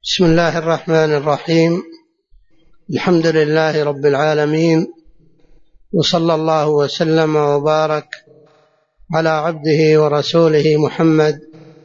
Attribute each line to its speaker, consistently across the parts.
Speaker 1: بسم الله الرحمن الرحيم. الحمد لله رب العالمين، وصلى الله وسلم وبارك على عبده ورسوله محمد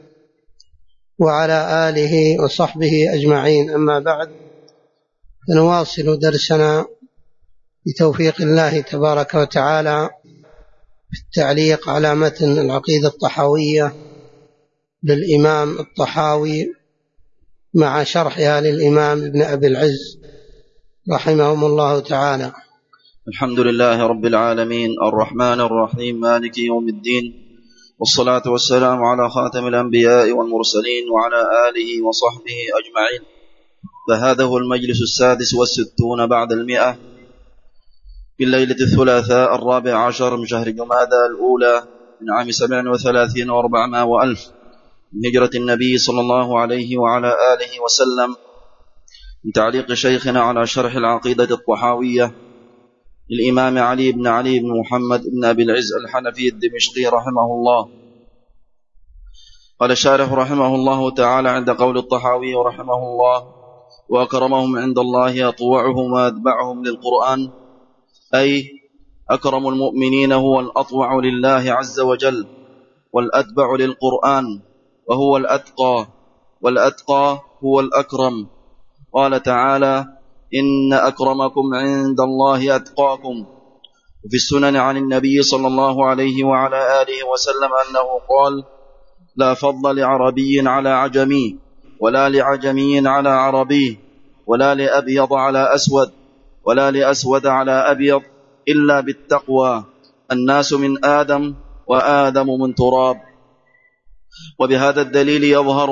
Speaker 1: وعلى آله وصحبه أجمعين. أما بعد، فنواصل درسنا بتوفيق الله تبارك وتعالى في التعليق على متن العقيدة الطحاوية للإمام الطحاوي مع شرحها للإمام ابن أبي العز رحمهم الله تعالى.
Speaker 2: الحمد لله رب العالمين الرحمن الرحيم مالك يوم الدين، والصلاة والسلام على خاتم الأنبياء والمرسلين وعلى آله وصحبه أجمعين. فهذا هو المجلس 66 بعد 100 في الليلة الثلاثاء 14 من شهر جمادى الأولى من عام 37 و400 وألف من هجرة النبي صلى الله عليه وعلى آله وسلم، من تعليق شيخنا على شرح العقيدة الطحاوية للإمام علي بن محمد بن أبي العز الحنفي الدمشقي رحمه الله. قال الشارح رحمه الله تعالى عند قول الطحاوي رحمه الله: وأكرمهم عند الله أطوعهم وأتبعهم للقرآن، أي أكرم المؤمنين هو الأطوع لله عز وجل، والأتبع للقرآن وهو الأتقى، والأتقى هو الأكرم. قال تعالى: إن أكرمكم عند الله أتقاكم. وفي السنن عن النبي صلى الله عليه وعلى آله وسلم أنه قال: لا فضل لعربي على عجمي، ولا لعجمي على عربي، ولا لأبيض على أسود، ولا لأسود على أبيض، إلا بالتقوى. الناس من آدم، وآدم من تراب. وبهذا الدليل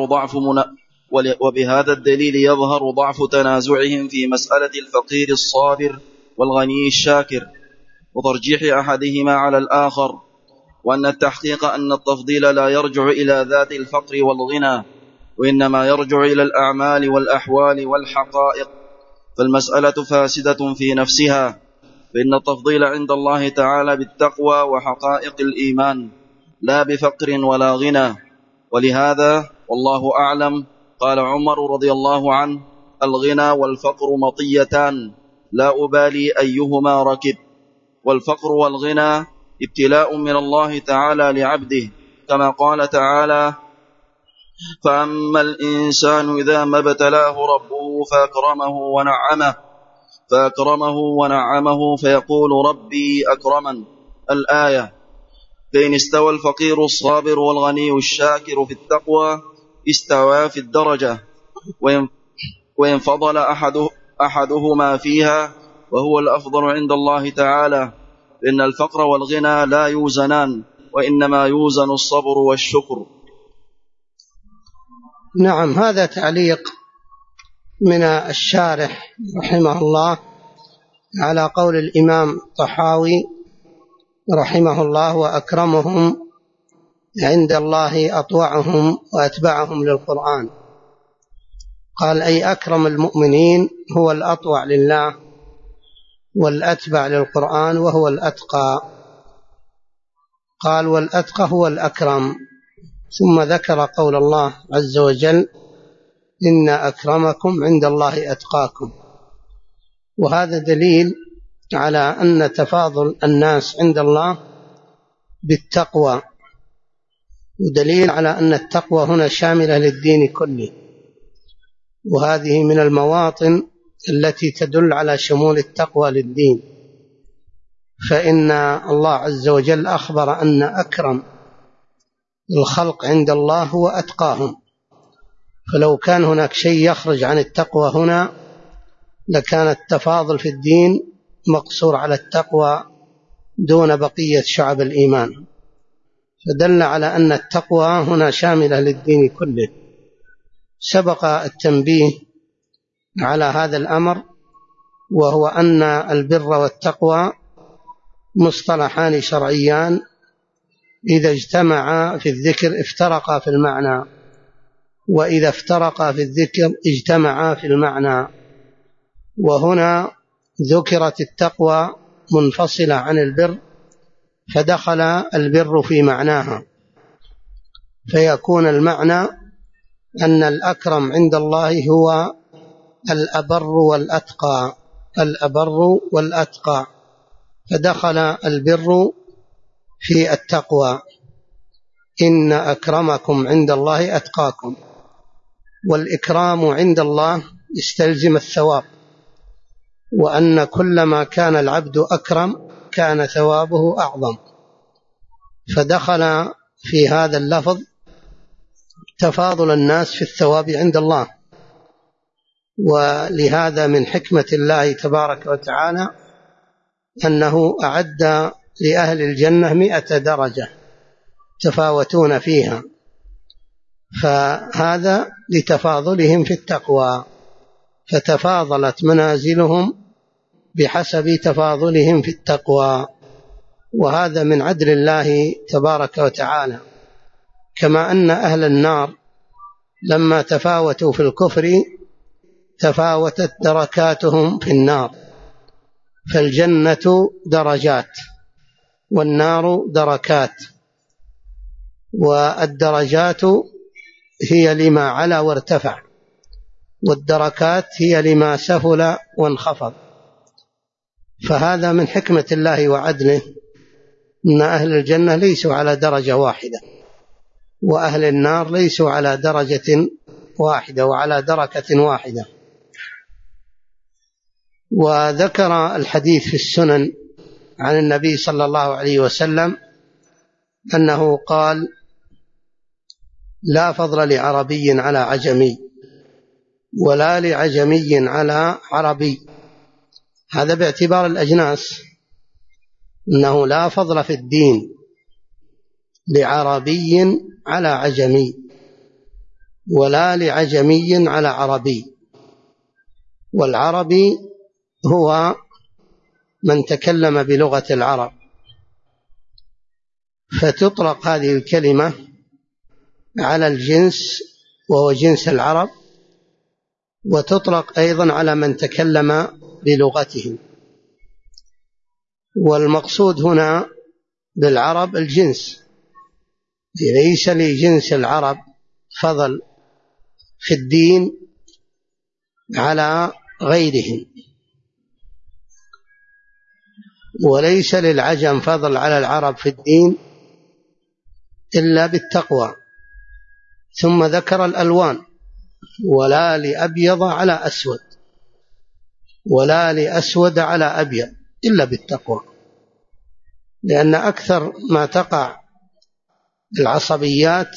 Speaker 2: يظهر ضعف تنازعهم في مسألة الفقير الصابر والغني الشاكر، وترجيح أحدهما على الآخر، وأن التحقيق أن التفضيل لا يرجع إلى ذات الفقر والغنى، وإنما يرجع إلى الأعمال والأحوال والحقائق، فالمسألة فاسدة في نفسها، فإن التفضيل عند الله تعالى بالتقوى وحقائق الإيمان، لا بفقر ولا غنى. ولهذا والله أعلم قال عمر رضي الله عنه: الغنى والفقر مطيتان، لا أبالي أيهما ركب. والفقر والغنى ابتلاء من الله تعالى لعبده، كما قال تعالى: فأما الإنسان إذا ما ابتلاه ربه فأكرمه ونعمه فيقول ربي أكرمن. الآية. فإن استوى الفقير الصابر والغني الشاكر في التقوى استوى في الدرجة، وإن فضل أحدهما فيها وهو الأفضل عند الله تعالى، فإن الفقر والغنى لا يوزنان، وإنما يوزن الصبر والشكر.
Speaker 1: نعم، هذا تعليق من الشارح رحمه الله على قول الإمام الطحاوي رحمه الله: وأكرمهم عند الله أطوعهم وأتبعهم للقرآن. قال: أي أكرم المؤمنين هو الأطوع لله، والأتبع للقرآن، وهو الأتقى. قال: والأتقى هو الأكرم. ثم ذكر قول الله عز وجل: إن أكرمكم عند الله أتقاكم. وهذا دليل على أن تفاضل الناس عند الله بالتقوى، ودليل على أن التقوى هنا شاملة للدين كله، وهذه من المواطن التي تدل على شمول التقوى للدين. فإن الله عز وجل أخبر أن أكرم الخلق عند الله هو أتقاهم، فلو كان هناك شيء يخرج عن التقوى هنا لكان التفاضل في الدين مقصور على التقوى دون بقية شعب الإيمان، فدل على أن التقوى هنا شاملة للدين كله. سبق التنبيه على هذا الأمر، وهو أن البر والتقوى مصطلحان شرعيان إذا اجتمعا في الذكر افترقا في المعنى، وإذا افترقا في الذكر اجتمعا في المعنى. وهنا ذكرت التقوى منفصلة عن البر، فدخل البر في معناها، فيكون المعنى أن الأكرم عند الله هو الأبر والأتقى، الأبر والأتقى، فدخل البر في التقوى، إن أكرمكم عند الله أتقاكم. والإكرام عند الله يستلزم الثواب، وأن كلما كان العبد أكرم كان ثوابه أعظم، فدخل في هذا اللفظ تفاضل الناس في الثواب عند الله. ولهذا من حكمة الله تبارك وتعالى أنه أعد لأهل الجنة 100 درجة تفاوتون فيها، فهذا لتفاضلهم في التقوى، فتفاضلت منازلهم بحسب تفاضلهم في التقوى، وهذا من عدل الله تبارك وتعالى. كما أن أهل النار لما تفاوتوا في الكفر تفاوتت دركاتهم في النار، فالجنة درجات والنار دركات، والدرجات هي لما علا وارتفع، والدركات هي لما سفل وانخفض. فهذا من حكمة الله وعدله، أن أهل الجنة ليسوا على درجة واحدة، وأهل النار ليسوا على درجة واحدة وعلى دركة واحدة. وذكر الحديث في السنن عن النبي صلى الله عليه وسلم أنه قال: لا فضل لعربي على عجمي، ولا لعجمي على عربي. هذا باعتبار الأجناس، أنه لا فضل في الدين لعربي على عجمي، ولا لعجمي على عربي. والعربي هو من تكلم بلغة العرب، فتطلق هذه الكلمة على الجنس وهو جنس العرب، وتطلق أيضا على من تكلم بلغتهم. والمقصود هنا بالعرب الجنس، ليس لجنس العرب فضل في الدين على غيرهم، وليس للعجم فضل على العرب في الدين إلا بالتقوى. ثم ذكر الألوان: ولا لأبيض على أسود، ولا لأسود على أبيض، إلا بالتقوى. لأن أكثر ما تقع العصبيات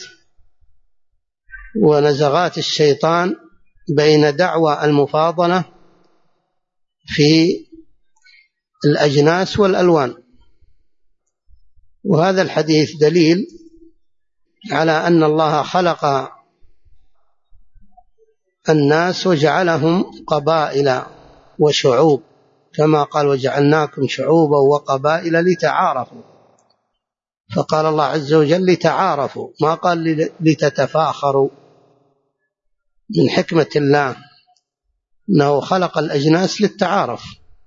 Speaker 1: ونزغات الشيطان بين دعوى المفاضلة في الأجناس والألوان. وهذا الحديث دليل على أن الله خلق الناس وجعلهم قبائل وشعوب، كما قال: وجعلناكم شعوبا وقبائل لتعارفوا. فقال الله عز وجل: لتعارفوا، ما قال لتتفاخروا. من حكمة الله أنه خلق الأجناس للتعارف.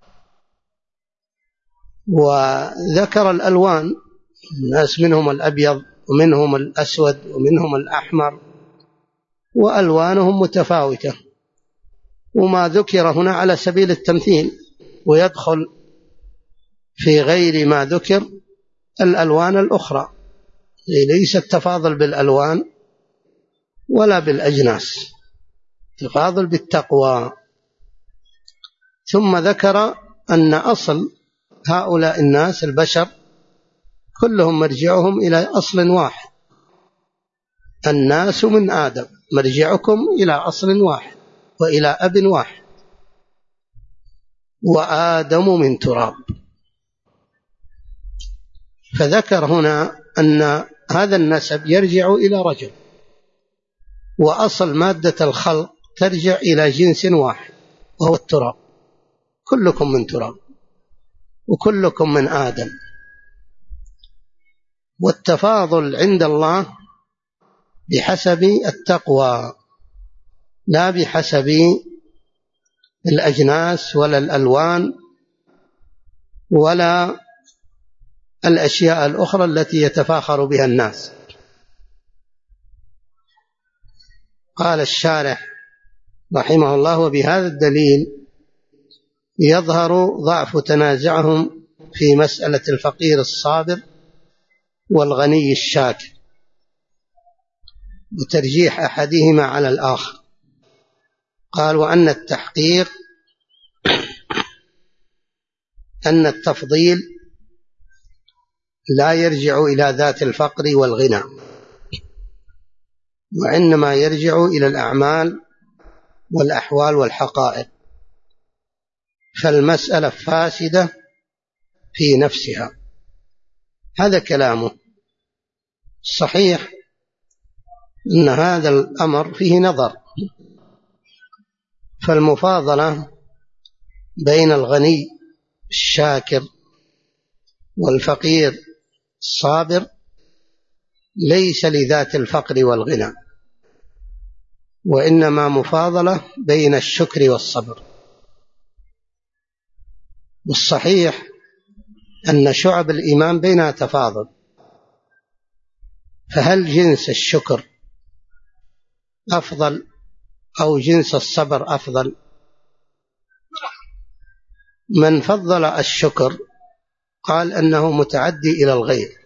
Speaker 1: وذكر الألوان: الناس منهم الأبيض ومنهم الأسود ومنهم الأحمر، وألوانهم متفاوتة. وما ذكر هنا على سبيل التمثيل، ويدخل في غير ما ذكر الألوان الأخرى، ليس التفاضل بالألوان ولا بالأجناس، تفاضل بالتقوى. ثم ذكر أن أصل هؤلاء الناس البشر كلهم مرجعهم إلى أصل واحد: الناس من آدم، مرجعكم إلى أصل واحد وإلى أب واحد، وآدم من تراب. فذكر هنا أن هذا النسب يرجع إلى رجل، وأصل مادة الخلق ترجع إلى جنس واحد وهو التراب. كلكم من تراب وكلكم من آدم. والتفاضل عند الله بحسب التقوى، لا بحسب الأجناس ولا الألوان ولا الأشياء الأخرى التي يتفاخر بها الناس. قال الشارح رحمه الله: وبهذا الدليل يظهر ضعف تنازعهم في مسألة الفقير الصابر والغني الشاكر بترجيح أحدهما على الآخر. قال: وأن التحقيق أن التفضيل لا يرجع إلى ذات الفقر والغنى، وإنما يرجع إلى الأعمال والأحوال والحقائق، فالمسألة فاسدة في نفسها. هذا كلامه. صحيح أن هذا الأمر فيه نظر، فالمفاضلة بين الغني الشاكر والفقير الصابر ليس لذات الفقر والغنى، وإنما مفاضلة بين الشكر والصبر. والصحيح أن شعب الإيمان بينها تفاضل، فهل جنس الشكر أفضل أو جنس الصبر أفضل؟ من فضل الشكر قال أنه متعدي إلى الغير،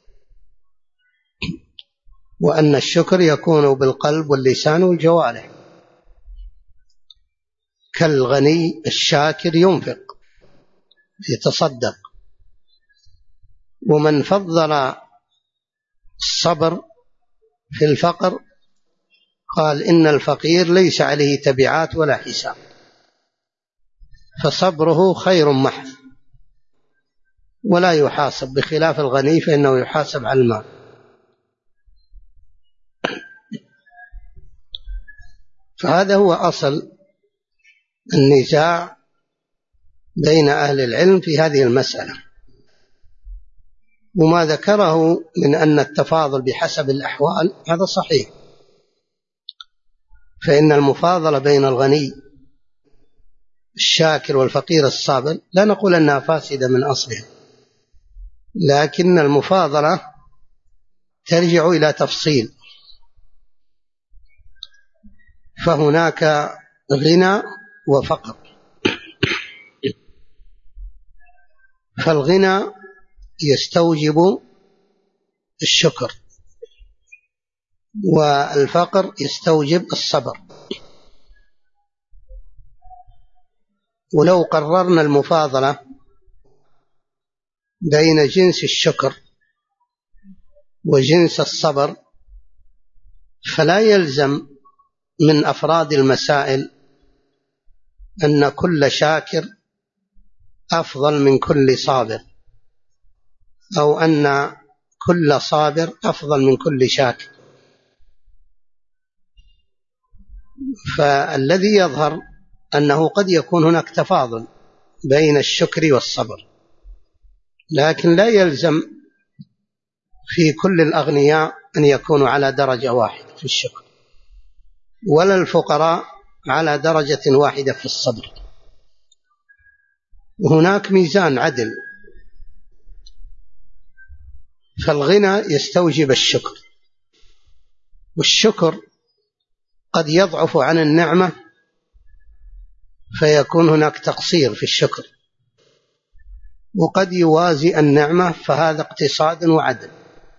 Speaker 1: وأن الشكر يكون بالقلب واللسان والجوارح، كالغني الشاكر ينفق يتصدق. ومن فضل الصبر في الفقر قال إن الفقير ليس عليه تبعات ولا حساب، فصبره خير محض ولا يحاسب، بخلاف الغني فإنه يحاسب على المال. فهذا هو أصل النزاع بين أهل العلم في هذه المسألة. وما ذكره من أن التفاضل بحسب الأحوال هذا صحيح، فإن المفاضلة بين الغني الشاكر والفقير الصابر لا نقول أنها فاسدة من أصلها، لكن المفاضلة ترجع إلى تفصيل، فهناك غنى وفقر. فالغنى يستوجب الشكر، والفقر يستوجب الصبر. ولو قررنا المفاضلة بين جنس الشكر وجنس الصبر، فلا يلزم من أفراد المسائل أن كل شاكر أفضل من كل صابر، أو أن كل صابر أفضل من كل شاكر. فالذي يظهر أنه قد يكون هناك تفاضل بين الشكر والصبر، لكن لا يلزم في كل الأغنياء أن يكونوا على درجة واحدة في الشكر، ولا الفقراء على درجة واحدة في الصبر. وهناك ميزان عدل، فالغنى يستوجب الشكر، والشكر قد يضعف عن النعمة فيكون هناك تقصير في الشكر، وقد يوازي النعمة فهذا اقتصاد وعدل،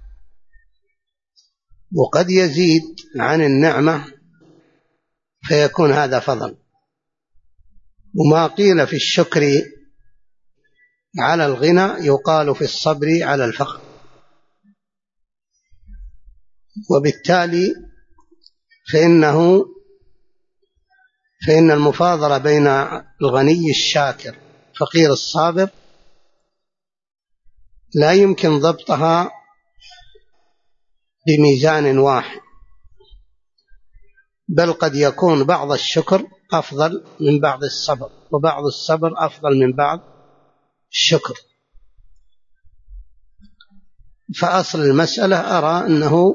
Speaker 1: وقد يزيد عن النعمة فيكون هذا فضل. وما قيل في الشكر على الغنى يقال في الصبر على الفقر. وبالتالي فإن المفاضلة بين الغني الشاكر فقير الصابر لا يمكن ضبطها بميزان واحد، بل قد يكون بعض الشكر أفضل من بعض الصبر، وبعض الصبر أفضل من بعض الشكر. فأصل المسألة أرى أنه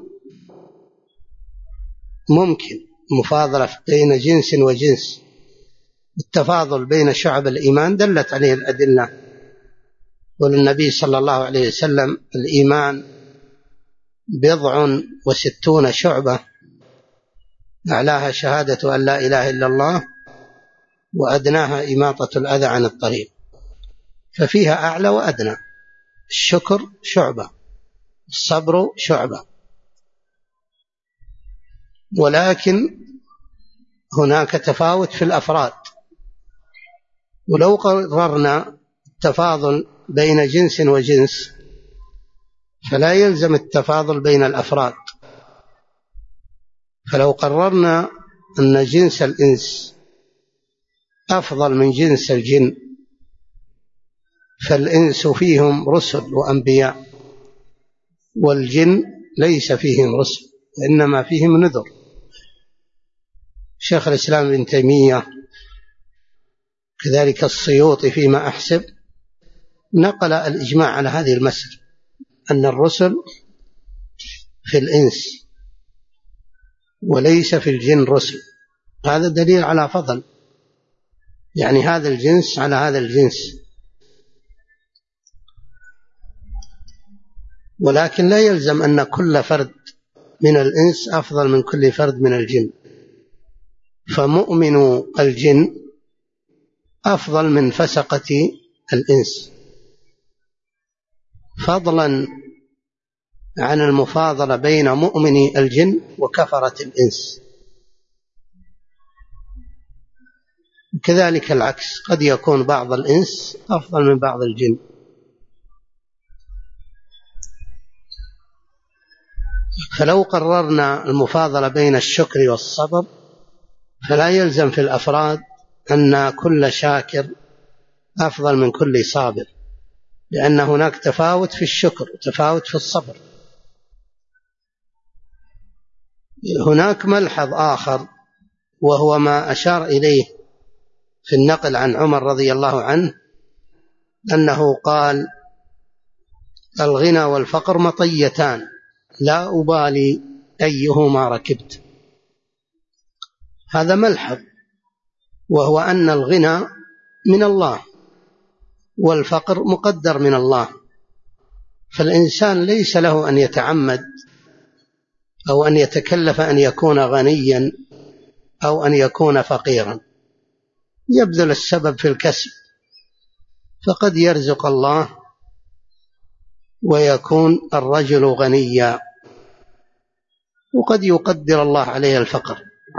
Speaker 1: ممكن مفاضلة بين جنس وجنس. التفاضل بين شعب الإيمان دلت عليه الأدلة، والنبي صلى الله عليه وسلم: الإيمان 60 شعبة أعلاها شهادة أن لا إله إلا الله، وأدناها إماطة الأذى عن الطريق، ففيها أعلى وأدنى. الشكر شعبة، الصبر شعبة، ولكن هناك تفاوت في الأفراد. ولو قررنا التفاضل بين جنس وجنس فلا يلزم التفاضل بين الأفراد. فلو قررنا أن جنس الإنس أفضل من جنس الجن، فالإنس فيهم رسل وأنبياء، والجن ليس فيهم رسل وإنما فيهم نذر. شيخ الإسلام ابن تيمية كذلك السيوطي فيما أحسب نقل الإجماع على هذه المسألة، أن الرسل في الإنس وليس في الجن رسل. هذا دليل على فضل، يعني هذا الجنس على هذا الجنس. ولكن لا يلزم أن كل فرد من الإنس أفضل من كل فرد من الجن، فمؤمن الجن أفضل من فسقة الإنس، فضلا عن المفاضلة بين مؤمني الجن وكفرة الإنس. كذلك العكس، قد يكون بعض الإنس أفضل من بعض الجن. فلو قررنا المفاضلة بين الشكر والصبر فلا يلزم في الأفراد أن كل شاكر أفضل من كل صابر، لأن هناك تفاوت في الشكر وتفاوت في الصبر. هناك ملحظ آخر، وهو ما أشار إليه في النقل عن عمر رضي الله عنه، أنه قال: الغنى والفقر مطيتان لا أبالي أيهما ركبت. هذا ملحظ، وهو أن الغنى من الله والفقر مقدر من الله، فالإنسان ليس له أن يتعمد أو أن يتكلف أن يكون غنيا أو أن يكون فقيرا، يبذل السبب في الكسب، فقد يرزق الله ويكون الرجل غنيا، وقد يقدر الله عليه الفقر.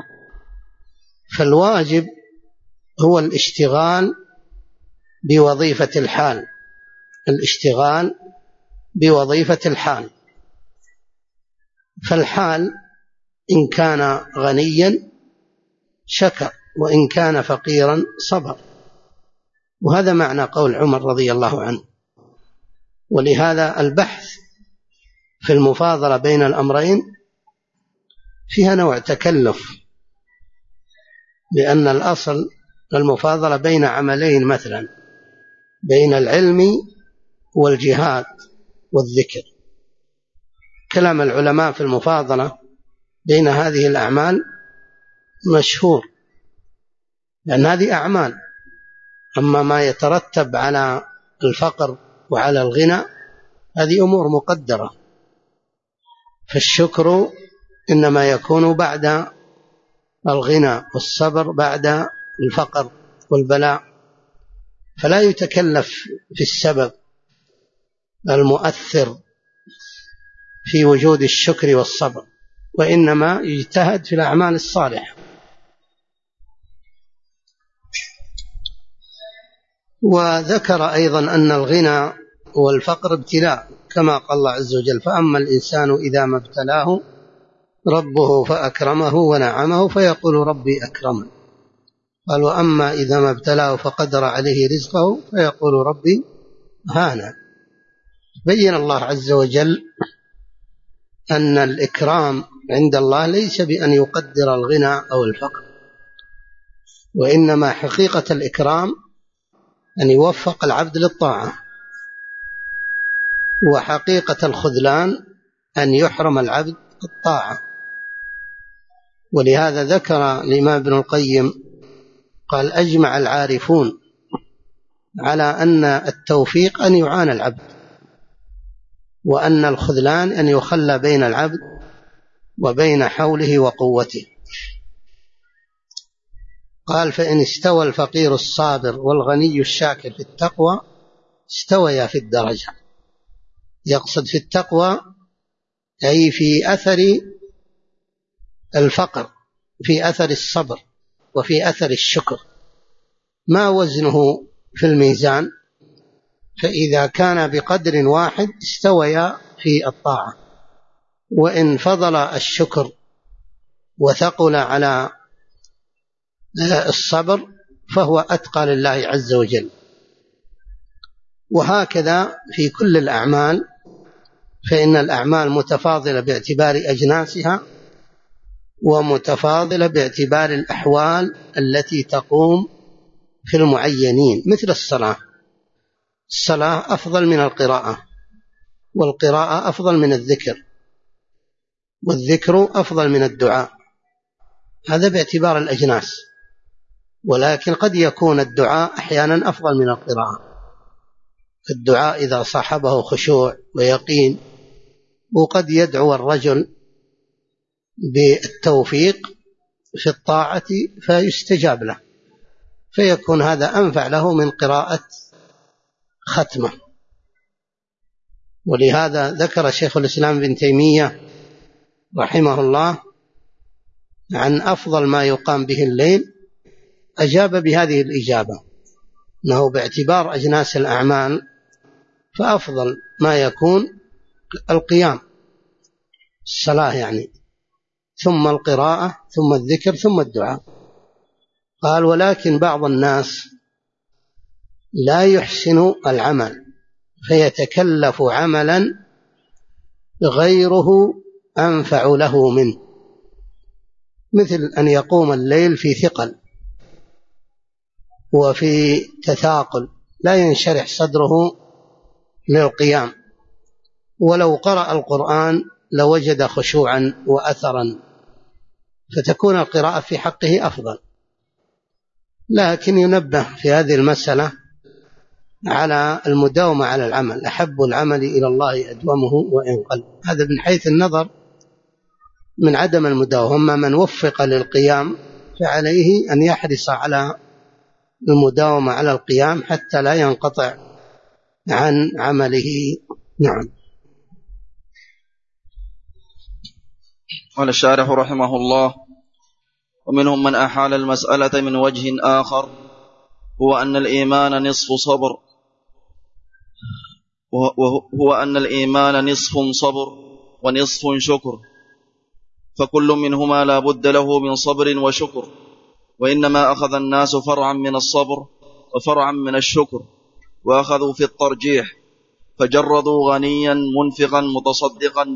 Speaker 1: فالواجب هو الاشتغال بوظيفة الحال، الاشتغال بوظيفة الحال. فالحال إن كان غنيا شكر، وإن كان فقيرا صبر، وهذا معنى قول عمر رضي الله عنه. ولهذا البحث في المفاضلة بين الأمرين فيها نوع تكلف، لأن الأصل المفاضلة بين عملين، مثلا بين العلم والجهاد والذكر. كلام العلماء في المفاضلة بين هذه الأعمال مشهور، لأن هذه أعمال. أما ما يترتب على الفقر وعلى الغنى هذه أمور مقدرة، فالشكر إنما يكون بعد الغنى، والصبر بعد الفقر والبلاء، فلا يتكلف في السبب المؤثر في وجود الشكر والصبر، وإنما يجتهد في الأعمال الصالحة. وذكر أيضا أن الغنى والفقر ابتلاء، كما قال الله عز وجل: فأما الإنسان إذا ما ابتلاه ربه فأكرمه ونعمه فيقول ربي أكرمن. قال: وأما إذا ما ابتلاه فقدر عليه رزقه فيقول ربي هانا. بين الله عز وجل أن الإكرام عند الله ليس بأن يقدر الغنى أو الفقر، وإنما حقيقة الإكرام أن يوفق العبد للطاعة، وحقيقة الخذلان أن يحرم العبد الطاعة. ولهذا ذكر الإمام ابن القيم قال: أجمع العارفون على أن التوفيق أن يعان العبد، وأن الخذلان أن يخلى بين العبد وبين حوله وقوته. قال: فإن استوى الفقير الصابر والغني الشاكر في التقوى استويا في الدرجة. يقصد في التقوى أي في أثر الفقر، في أثر الصبر، وفي أثر الشكر، ما وزنه في الميزان، فإذا كان بقدر واحد استويا في الطاعة. وإن فضل الشكر وثقل على الصبر فهو أتقى لله عز وجل. وهكذا في كل الأعمال، فإن الأعمال متفاضلة باعتبار أجناسها، ومتفاضلة باعتبار الأحوال التي تقوم في المعينين. مثل الصلاة أفضل من القراءة، والقراءة أفضل من الذكر، والذكر أفضل من الدعاء، هذا باعتبار الأجناس. ولكن قد يكون الدعاء أحيانا أفضل من القراءة، الدعاء إذا صاحبه خشوع ويقين، وقد يدعو الرجل بالتوفيق في الطاعة فيستجاب له، فيكون هذا أنفع له من قراءة ختمة. ولهذا ذكر شيخ الإسلام ابن تيمية رحمه الله عن أفضل ما يقام به الليل، أجاب بهذه الإجابة، أنه باعتبار أجناس الأعمال فأفضل ما يكون القيام، الصلاة يعني، ثم القراءة، ثم الذكر، ثم الدعاء. قال: ولكن بعض الناس لا يحسن العمل فيتكلف عملا غيره أنفع له منه، مثل أن يقوم الليل في ثقل وفي تثاقل، لا ينشرح صدره للقيام، ولو قرأ القرآن لوجد خشوعا وأثرا، فتكون القراءة في حقه أفضل. لكن ينبه في هذه المسألة على المداومة على العمل، أحب العمل إلى الله أدومه وإن قل، هذا من حيث النظر من عدم المداومة. من وفق للقيام فعليه أن يحرص على المداومة على القيام حتى لا ينقطع عن عمله. نعم.
Speaker 2: قال الشارح رحمه الله: ومنهم من أحال المسألة من وجه آخر، هو أن الإيمان نصف صبر، نصف صبر ونصف شكر، فكل منهما لا بد له من صبر وشكر، وإنما أخذ الناس فرعا من الصبر وفرعا من الشكر، وأخذوا في الترجيح، فجردوا غنيا منفقا متصدقا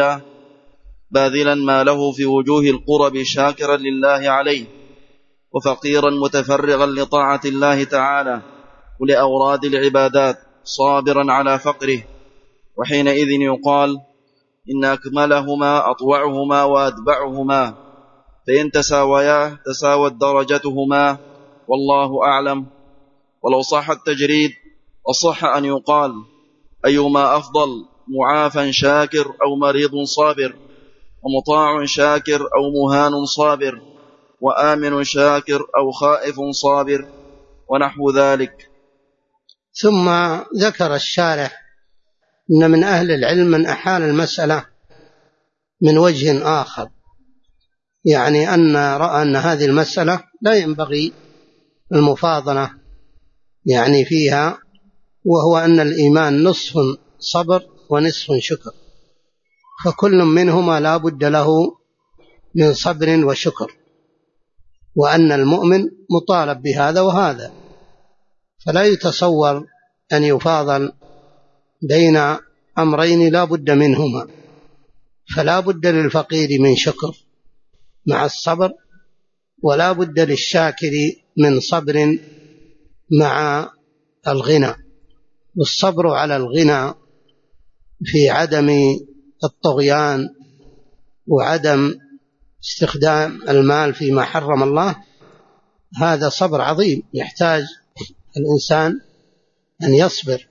Speaker 2: باذلا ما له في وجوه القرب شاكرا لله عليه، وفقيرا متفرغا لطاعة الله تعالى ولأوراد العبادات صابرا على فقره. وحينئذ يقال إن أكملهما أطوعهما وأتبعهما، فإن تساويا تساوت درجتهما، والله أعلم. ولو صح التجريد وصح أن يقال أيما أفضل، معافى شاكر أو مريض صابر، ومطاع شاكر أو مهان صابر، وآمن شاكر أو خائف صابر، ونحو ذلك.
Speaker 1: ثم ذكر الشارح إن من أهل العلم من أحال المسألة من وجه آخر، يعني أن رأى أن هذه المسألة لا ينبغي المفاضلة يعني فيها، وهو أن الإيمان نصف صبر ونصف شكر، فكل منهما لا بد له من صبر وشكر، وأن المؤمن مطالب بهذا وهذا، فلا يتصور أن يفاضل بين أمرين لا بد منهما. فلا بد للفقير من شكر مع الصبر، ولا بد للشاكر من صبر مع الغنى. والصبر على الغنى في عدم الطغيان وعدم استخدام المال فيما حرم الله، هذا صبر عظيم يحتاج الإنسان أن يصبر.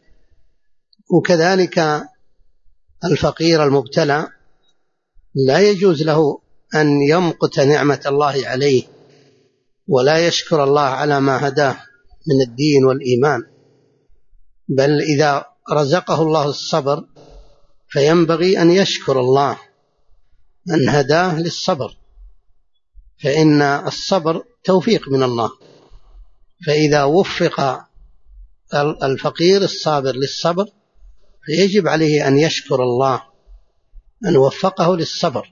Speaker 1: وكذلك الفقير المبتلى لا يجوز له أن يمقت نعمة الله عليه ولا يشكر الله على ما هداه من الدين والإيمان، بل إذا رزقه الله الصبر فينبغي أن يشكر الله أن هداه للصبر، فإن الصبر توفيق من الله. فإذا وفق الفقير الصابر للصبر فيجب عليه أن يشكر الله أن وفقه للصبر،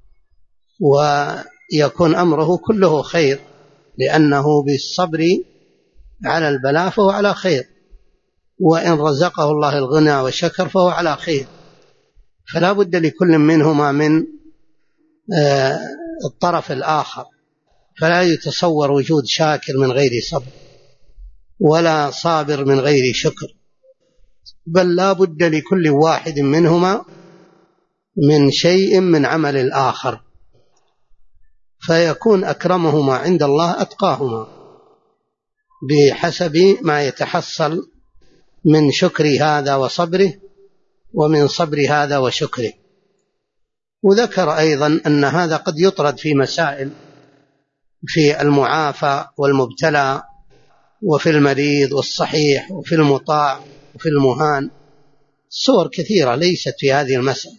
Speaker 1: ويكون أمره كله خير، لأنه بالصبر على البلاء فهو على خير، وإن رزقه الله الغنى وشكر فهو على خير. فلا بد لكل منهما من الطرف الآخر، فلا يتصور وجود شاكر من غير صبر ولا صابر من غير شكر، بل لا بد لكل واحد منهما من شيء من عمل الآخر، فيكون أكرمهما عند الله أتقاهما بحسب ما يتحصل من شكر هذا وصبره، ومن صبر هذا وشكره. وذكر أيضا أن هذا قد يطرد في مسائل في المعافى والمبتلى، وفي المريض والصحيح، وفي المطاع وفي المهان، صور كثيرة ليست في هذه المسألة.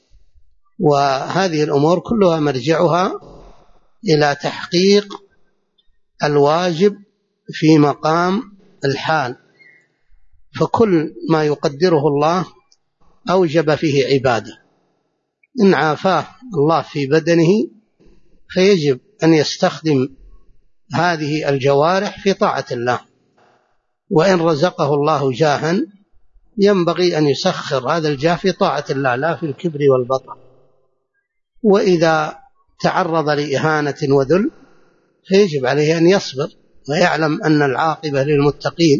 Speaker 1: وهذه الأمور كلها مرجعها إلى تحقيق الواجب في مقام الحال، فكل ما يقدره الله أوجب فيه عبادة. إن عافاه الله في بدنه فيجب أن يستخدم هذه الجوارح في طاعة الله، وإن رزقه الله جاها ينبغي أن يسخر هذا الجاه في طاعة الله لا في الكبر والبطر. وإذا تعرض لإهانة وذل فيجب عليه أن يصبر ويعلم أن العاقبة للمتقين.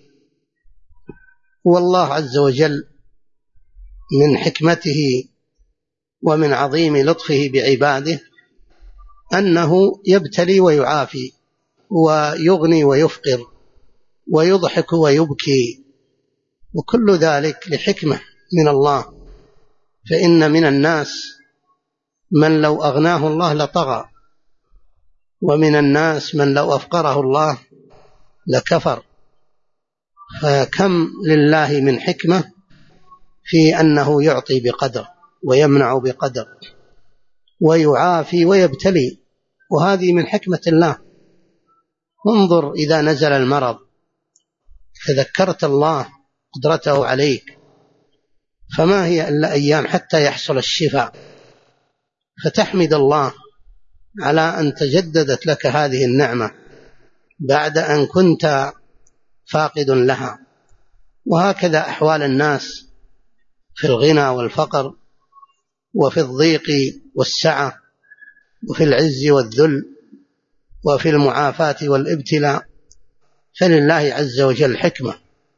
Speaker 1: والله عز وجل من حكمته ومن عظيم لطفه بعباده أنه يبتلي ويعافي، ويغني ويفقر، ويضحك ويبكي، وكل ذلك لحكمة من الله. فإن من الناس من لو أغناه الله لطغى، ومن الناس من لو أفقره الله لكفر. فكم لله من حكمة في أنه يعطي بقدر ويمنع بقدر ويعافي ويبتلي، وهذه من حكمة الله. انظر إذا نزل المرض تذكرت الله قدرته عليك، فما هي إلا أيام حتى يحصل الشفاء، فتحمد الله على أن تجددت لك هذه النعمة بعد أن كنت فاقد لها. وهكذا أحوال الناس في الغنى والفقر، وفي الضيق والسعة، وفي العز والذل، وفي المعافاة والابتلاء، فلله عز وجل حكمة.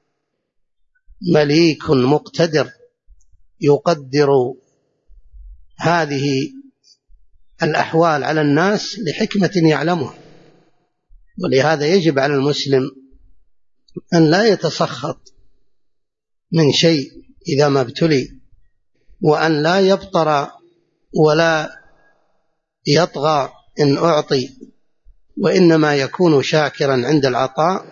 Speaker 1: مليك مقتدر يقدر هذه الأحوال على الناس لحكمة يعلمها. ولهذا يجب على المسلم أن لا يتسخط من شيء إذا ما ابتلي، وأن لا يبطر ولا يطغى إن أعطي، وإنما يكون شاكرا عند العطاء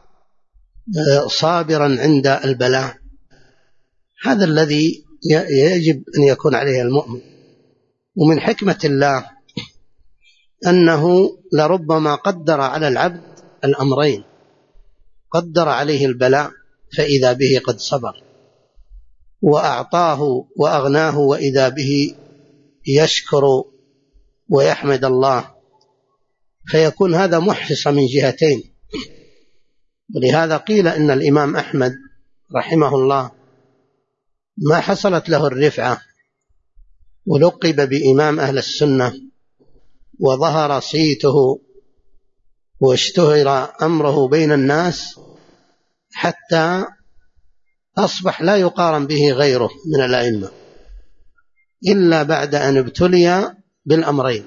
Speaker 1: صابرا عند البلاء. هذا الذي يجب أن يكون عليه المؤمن. ومن حكمة الله أنه لربما قدر على العبد الأمرين، قدر عليه البلاء فإذا به قد صبر، وأعطاه وأغناه وإذا به يشكر ويحمد الله، فيكون هذا محرص من جهتين. ولهذا قيل إن الإمام أحمد رحمه الله ما حصلت له الرفعة ولقب بإمام أهل السنة وظهر صيته واشتهر أمره بين الناس حتى أصبح لا يقارن به غيره من الأئمة إلا بعد أن ابتلي بالأمرين.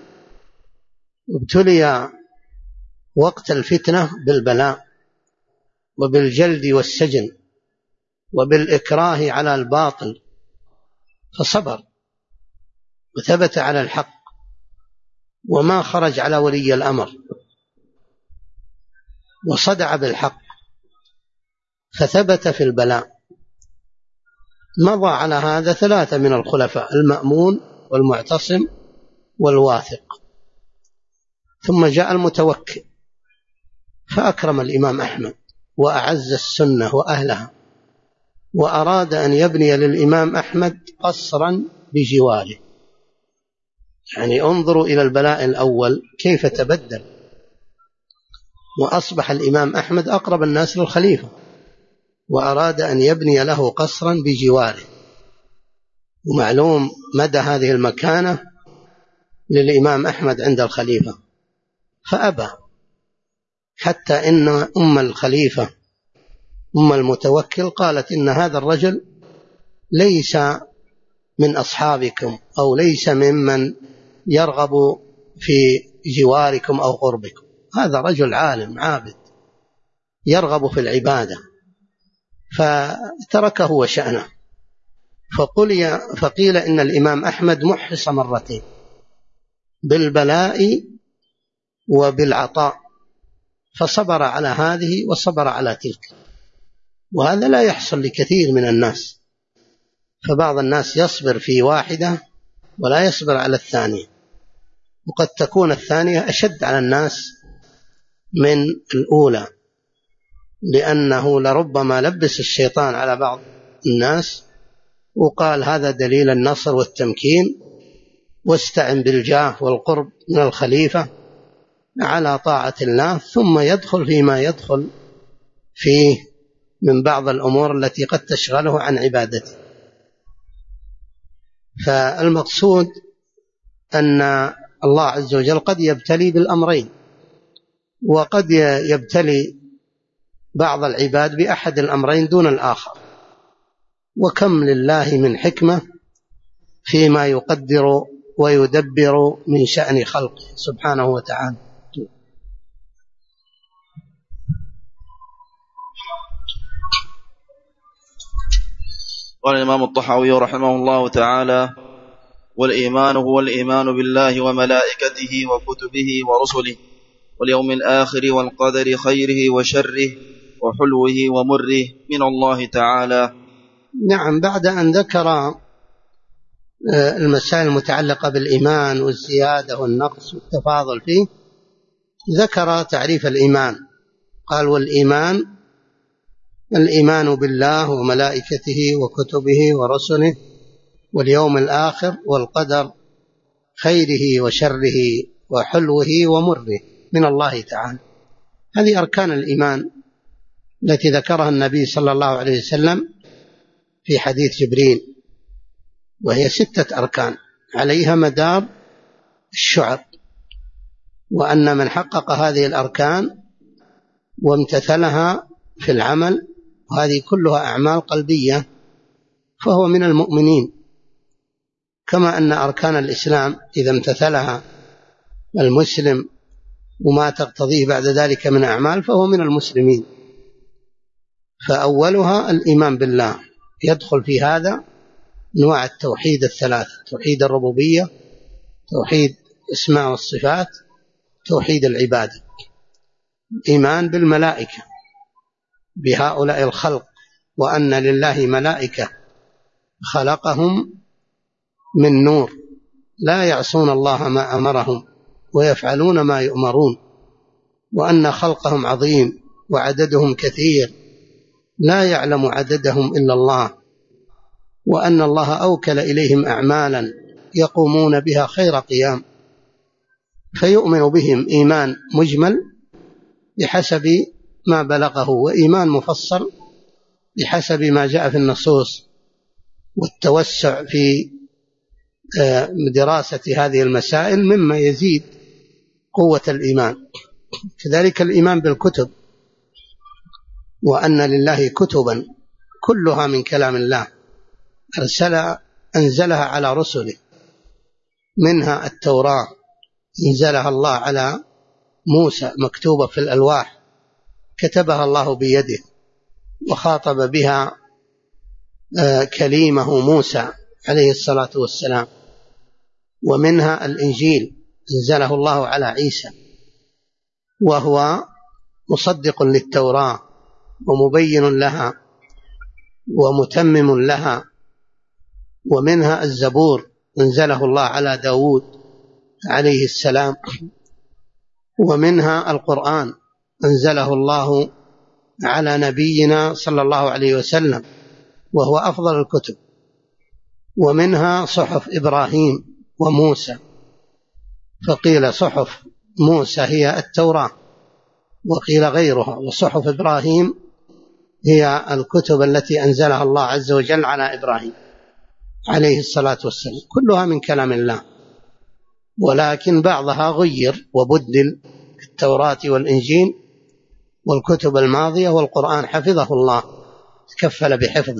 Speaker 1: ابتلي وقت الفتنة بالبلاء وبالجلد والسجن وبالإكراه على الباطل، فصبر وثبت على الحق وما خرج على ولي الأمر، وصدع بالحق فثبت في البلاء. مضى على هذا 3 من الخلفاء: المأمون والمعتصم والواثق. ثم جاء المتوكل فأكرم الإمام أحمد وأعز السنة وأهلها، وأراد أن يبني للإمام أحمد قصرا بجواره. يعني انظروا إلى البلاء الأول كيف تبدل، وأصبح الإمام أحمد أقرب الناس للخليفة، وأراد أن يبني له قصرا بجواره. ومعلوم مدى هذه المكانة للإمام أحمد عند الخليفة، فأبى، حتى إن أم الخليفة أم المتوكل قالت: إن هذا الرجل ليس من أصحابكم، أو ليس ممن يرغب في جواركم أو قربكم، هذا رجل عالم عابد يرغب في العبادة. فتركه وشأنه. فقيل إن الإمام أحمد محرص مرتين، بالبلاء وبالعطاء، فصبر على هذه وصبر على تلك، وهذا لا يحصل لكثير من الناس. فبعض الناس يصبر في واحدة ولا يصبر على الثانية، وقد تكون الثانية أشد على الناس من الأولى، لأنه لربما لبس الشيطان على بعض الناس وقال: هذا دليل النصر والتمكين، واستعن بالجاه والقرب من الخليفة على طاعة الله، ثم يدخل فيما يدخل فيه من بعض الأمور التي قد تشغله عن عبادته. فالمقصود أن الله عز وجل قد يبتلي بالأمرين، وقد يبتلي بعض العباد بأحد الأمرين دون الآخر، وكم لله من حكمة فيما يقدر ويدبر من شأن خلقه سبحانه وتعالى.
Speaker 2: قال الإمام الطحاوي رحمه الله تعالى: والإيمان هو الإيمان بالله وملائكته وكتبه ورسله واليوم الآخر والقدر خيره وشره وحلوه ومره من الله تعالى.
Speaker 1: نعم، بعد أن ذكر المسائل المتعلقة بالإيمان والزيادة والنقص والتفاضل فيه، ذكر تعريف الإيمان. قال: والإيمان الإيمان بالله وملائكته وكتبه ورسله واليوم الآخر والقدر خيره وشره وحلوه ومره من الله تعالى. هذه أركان الإيمان التي ذكرها النبي صلى الله عليه وسلم في حديث جبريل، وهي 6 أركان عليها مدار الشعب، وأن من حقق هذه الأركان وامتثلها في العمل، وهذه كلها أعمال قلبية، فهو من المؤمنين. كما أن أركان الإسلام إذا امتثلها المسلم وما تقتضيه بعد ذلك من أعمال فهو من المسلمين. فأولها الإيمان بالله، يدخل في هذا أنواع التوحيد 3: توحيد الربوبية، توحيد الأسماء والصفات، توحيد العبادة. إيمان بالملائكة، بهؤلاء الخلق، وأن لله ملائكة خلقهم من نور لا يعصون الله ما أمرهم ويفعلون ما يؤمرون، وأن خلقهم عظيم وعددهم كثير لا يعلم عددهم إلا الله، وأن الله أوكل إليهم أعمالا يقومون بها خير قيام، فيؤمن بهم إيمان مجمل بحسب ما بلغه، وإيمان مفصل بحسب ما جاء في النصوص، والتوسع في دراسة هذه المسائل مما يزيد قوة الإيمان. كذلك الإيمان بالكتب، وأن لله كتبا كلها من كلام الله أنزلها على رسله، منها التوراة أنزلها الله على موسى مكتوبة في الألواح، كتبها الله بيده وخاطب بها كليمه موسى عليه الصلاة والسلام. ومنها الإنجيل أنزله الله على عيسى، وهو مصدق للتوراة ومبين لها ومتمم لها. ومنها الزبور أنزله الله على داود عليه السلام، ومنها القرآن أنزله الله على نبينا صلى الله عليه وسلم وهو أفضل الكتب. ومنها صحف إبراهيم وموسى، فقيل صحف موسى هي التوراة وقيل غيرها، وصحف إبراهيم هي الكتب التي أنزلها الله عز وجل على إبراهيم عليه الصلاة والسلام، كلها من كلام الله، ولكن بعضها غير وبدل التوراة والإنجيل والكتب الماضية، والقرآن حفظه الله تكفل بحفظه.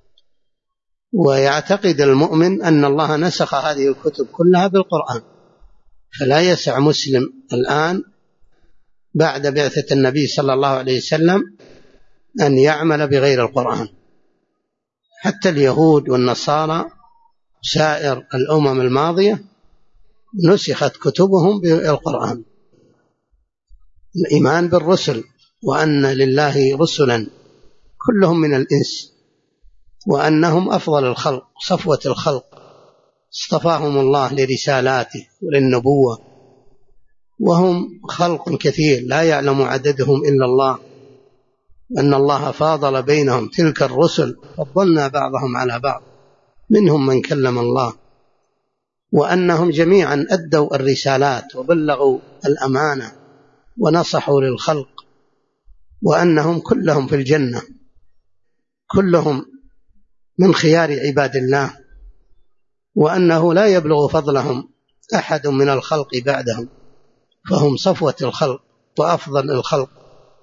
Speaker 1: ويعتقد المؤمن أن الله نسخ هذه الكتب كلها بالقرآن، فلا يسع مسلم الآن بعد بعثة النبي صلى الله عليه وسلم أن يعمل بغير القرآن. حتى اليهود والنصارى سائر الأمم الماضية نسخت كتبهم بالقرآن. الإيمان بالرسل، وأن لله رسلا كلهم من الإنس، وأنهم أفضل الخلق صفوة الخلق، اصطفاهم الله لرسالاته وللنبوة، وهم خلق كثير لا يعلم عددهم إلا الله، أن الله فاضل بينهم تلك الرسل فضلنا بعضهم على بعض منهم من كلم الله، وأنهم جميعا أدوا الرسالات وبلغوا الأمانة ونصحوا للخلق، وأنهم كلهم في الجنة، كلهم من خيار عباد الله، وأنه لا يبلغ فضلهم أحد من الخلق بعدهم، فهم صفوة الخلق وأفضل الخلق،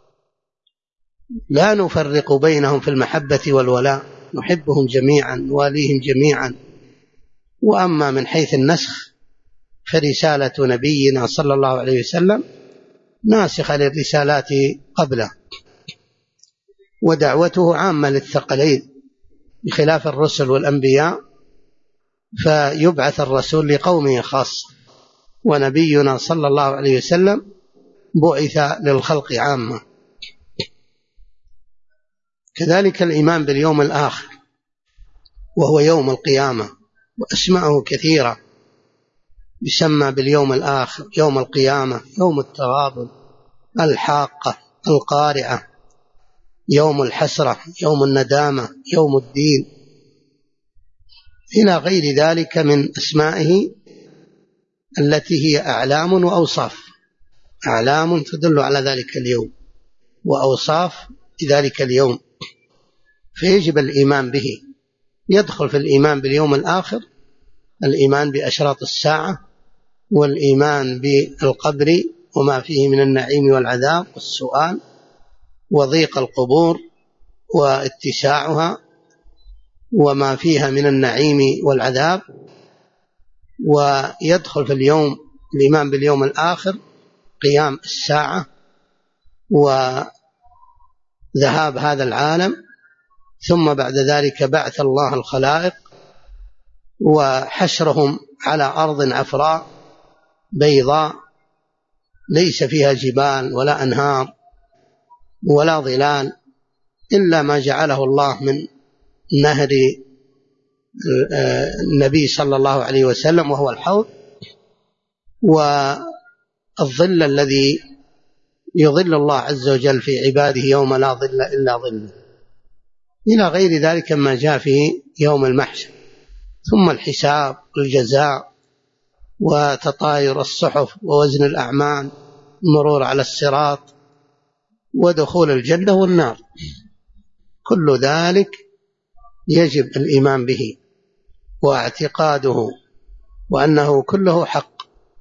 Speaker 1: لا نفرق بينهم في المحبة والولاء، نحبهم جميعا نواليهم جميعا. وأما من حيث النسخ فرسالة نبينا صلى الله عليه وسلم ناسخة للرسالات قبله، ودعوته عامة للثقلين بخلاف الرسل والأنبياء، فيبعث الرسول لقومه خاصة، ونبينا صلى الله عليه وسلم بعث للخلق عامة. كذلك الإيمان باليوم الآخر وهو يوم القيامة، وأسماءه كثيرة، يسمى باليوم الآخر، يوم القيامة، يوم التغابن، الحاقة، القارعة، يوم الحسرة، يوم الندامة، يوم الدين، إلى غير ذلك من أسمائه التي هي أعلام وأوصاف، أعلام تدل على ذلك اليوم وأوصاف ذلك اليوم، فيجب الإيمان به. يدخل في الإيمان باليوم الآخر الإيمان بأشراط الساعة، والإيمان بالقبر وما فيه من النعيم والعذاب والسؤال وضيق القبور واتساعها وما فيها من النعيم والعذاب. ويدخل في الإيمان باليوم الآخر قيام الساعة وذهاب هذا العالم، ثم بعد ذلك بعث الله الخلائق وحشرهم على أرض عفراء بيضاء ليس فيها جبال ولا أنهار ولا ظلال إلا ما جعله الله من نهر النبي صلى الله عليه وسلم وهو الحوض، والظل الذي يظل الله عز وجل في عباده يوم لا ظل إلا ظله، إلى غير ذلك ما جاء في يوم المحشر، ثم الحساب والجزاء وتطاير الصحف ووزن الأعمال، المرور على الصراط، ودخول الجنة والنار، كل ذلك يجب الإيمان به واعتقاده وأنه كله حق.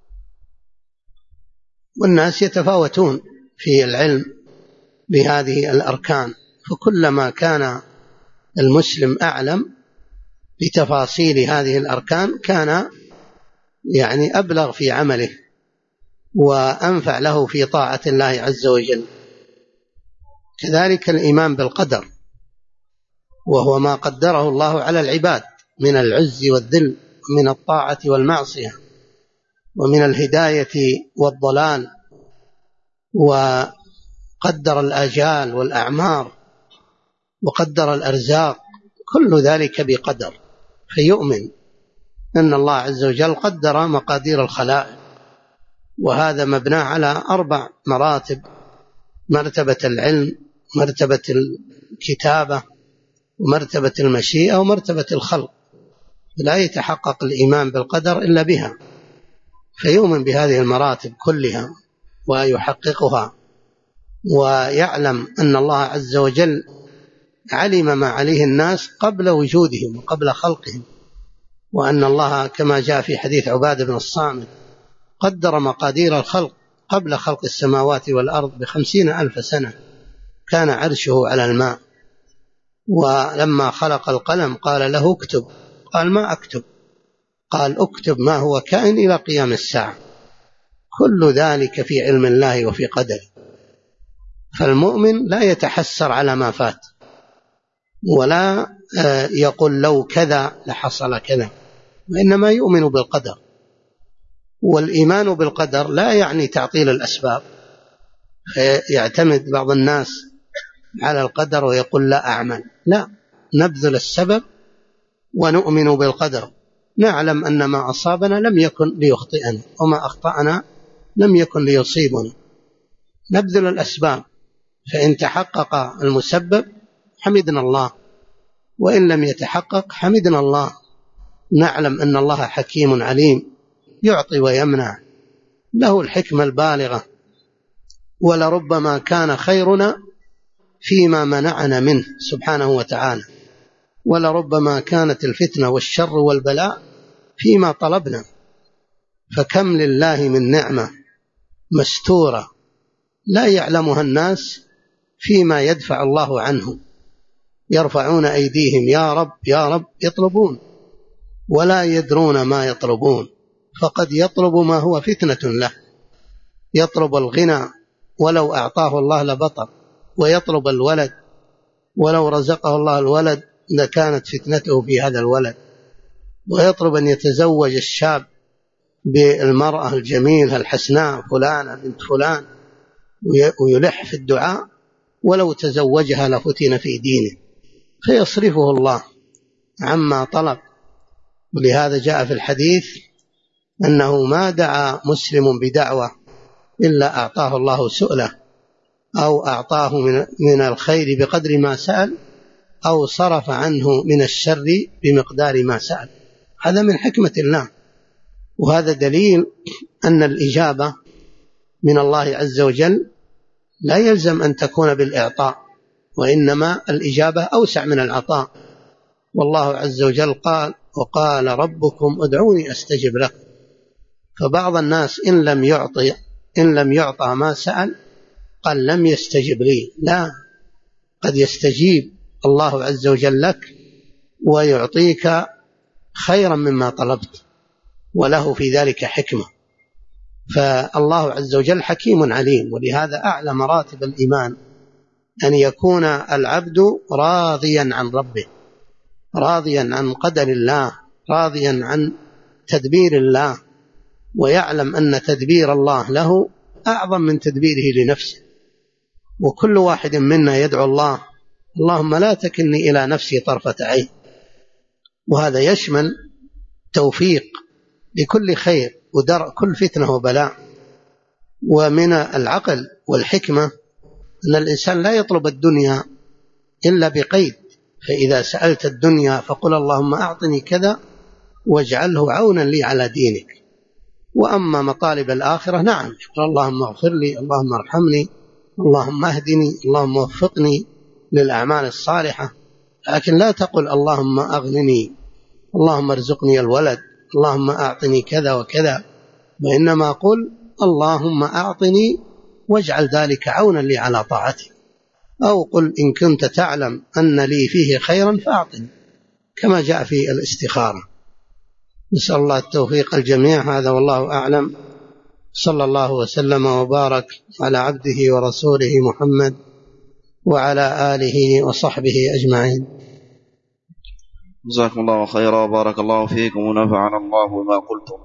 Speaker 1: والناس يتفاوتون في العلم بهذه الأركان، فكلما كان المسلم أعلم بتفاصيل هذه الأركان كان أبلغ في عمله وأنفع له في طاعة الله عز وجل. كذلك الإيمان بالقدر، وهو ما قدره الله على العباد من العز والذل، من الطاعة والمعصية، ومن الهداية والضلال. وقد قدر الآجال والأعمار وقدر الأرزاق، كل ذلك بقدر. فيؤمن أن الله عز وجل قدر مقادير الخلائق، وهذا مبنى على 4 مراتب: مرتبة العلم، مرتبة الكتابة، ومرتبة المشيئة، ومرتبة الخلق. لا يتحقق الإيمان بالقدر إلا بها، فيؤمن بهذه المراتب كلها ويحققها، ويعلم أن الله عز وجل علم ما عليه الناس قبل وجودهم وقبل خلقهم، وأن الله كما جاء في حديث عبادة بن الصامت قدر مقادير الخلق قبل خلق السماوات والأرض ب50,000 سنة، كان عرشه على الماء، ولما خلق القلم قال له اكتب، قال ما أكتب، قال اكتب ما هو كائن إلى قيام الساعة. كل ذلك في علم الله وفي قدره. فالمؤمن لا يتحسر على ما فات، ولا يقول لو كذا لحصل كذا، وإنما يؤمن بالقدر. والإيمان بالقدر لا يعني تعطيل الأسباب، فيعتمد بعض الناس على القدر ويقول لا أعمل، لا، نبذل السبب ونؤمن بالقدر، نعلم أن ما أصابنا لم يكن ليخطئنا، وما أخطأنا لم يكن ليصيبنا. نبذل الأسباب، فإن تحقق المسبب حمدنا الله، وإن لم يتحقق حمدنا الله. نعلم أن الله حكيم عليم، يعطي ويمنع، له الحكمة البالغة، ولربما كان خيرنا فيما منعنا منه سبحانه وتعالى، ولربما كانت الفتنة والشر والبلاء فيما طلبنا. فكم لله من نعمة مستورة لا يعلمها الناس فيما يدفع الله عنه، يرفعون أيديهم يا رب يا رب يطلبون ولا يدرون ما يطلبون، فقد يطلب ما هو فتنة له، يطلب الغنى ولو أعطاه الله لبطل، ويطلب الولد ولو رزقه الله الولد لكانت فتنته في هذا الولد، ويطلب أن يتزوج الشاب بالمرأة الجميلة الحسناء فلانة بنت فلان، ويلح في الدعاء ولو تزوجها لفتن في دينه، فيصرفه الله عما طلب. ولهذا جاء في الحديث أنه ما دعا مسلم بدعوة إلا أعطاه الله سؤله، أو أعطاه من الخير بقدر ما سأل، أو صرف عنه من الشر بمقدار ما سأل. هذا من حكمة الله، وهذا دليل أن الإجابة من الله عز وجل لا يلزم أن تكون بالإعطاء، وإنما الإجابة أوسع من العطاء. والله عز وجل قال وقال ربكم ادعوني أستجب لكم. فبعض الناس إن لم يعطى ما سأل قال لم يستجب لي، لا، قد يستجيب الله عز وجل لك ويعطيك خيرا مما طلبت، وله في ذلك حكمة. فالله عز وجل حكيم عليم، ولهذا أعلى مراتب الإيمان أن يكون العبد راضيا عن ربه، راضيا عن قدر الله، راضيا عن تدبير الله، ويعلم أن تدبير الله له أعظم من تدبيره لنفسه. وكل واحد منا يدعو الله اللهم لا تكلني إلى نفسي طرفة عين، وهذا يشمل توفيق لكل خير ودرء كل فتنة وبلاء. ومن العقل والحكمة أن الإنسان لا يطلب الدنيا إلا بقيد، فإذا سألت الدنيا فقل اللهم أعطني كذا واجعله عونا لي على دينك. وأما مطالب الآخرة نعم، اللهم اغفر لي، اللهم ارحمني، اللهم اهدني، اللهم وفقني للأعمال الصالحة، لكن لا تقل اللهم أغنني، اللهم ارزقني الولد، اللهم أعطني كذا وكذا، وإنما قل اللهم أعطني واجعل ذلك عونا لي على طاعتك، أو قل إن كنت تعلم أن لي فيه خيرا فأعطني، كما جاء في الاستخارة. نسأل الله التوفيق الجميع. هذا والله أعلم. صلى الله وسلم وبارك على عبده ورسوله محمد وعلى آله وصحبه أجمعين.
Speaker 2: جزاكم الله خيرا وبارك الله فيكم ونفعنا الله بما قلتم.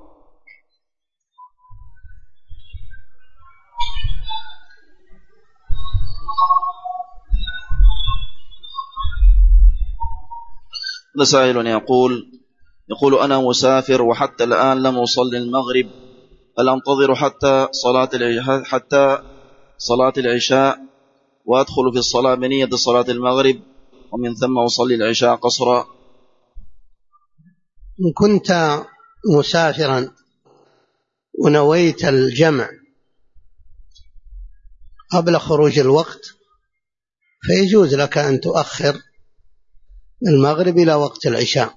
Speaker 2: سائل يقول أنا مسافر وحتى الآن لم أصلي المغرب، هل أنتظر حتى صلاة العشاء وأدخل في الصلاة بنية صلاة المغرب ومن ثم أصلي العشاء قصرا؟
Speaker 1: إن كنت مسافرا ونويت الجمع قبل خروج الوقت فيجوز لك أن تؤخر المغرب إلى وقت العشاء.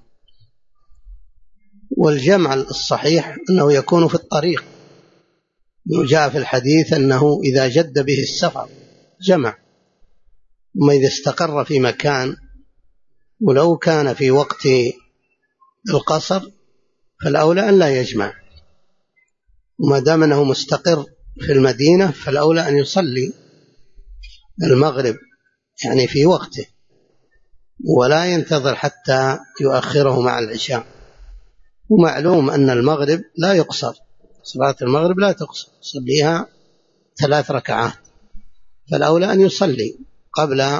Speaker 1: والجمع الصحيح أنه يكون في الطريق، جاء في الحديث أنه إذا جد به السفر جمع، وما إذا استقر في مكان ولو كان في وقت القصر فالأولى أن لا يجمع، وما دام أنه مستقر في المدينة فالأولى أن يصلي المغرب يعني في وقته ولا ينتظر حتى يؤخره مع العشاء. ومعلوم أن المغرب لا يقصر، صلاة المغرب لا تقصر، يصليها 3 ركعات، فالأولى أن يصلي قبل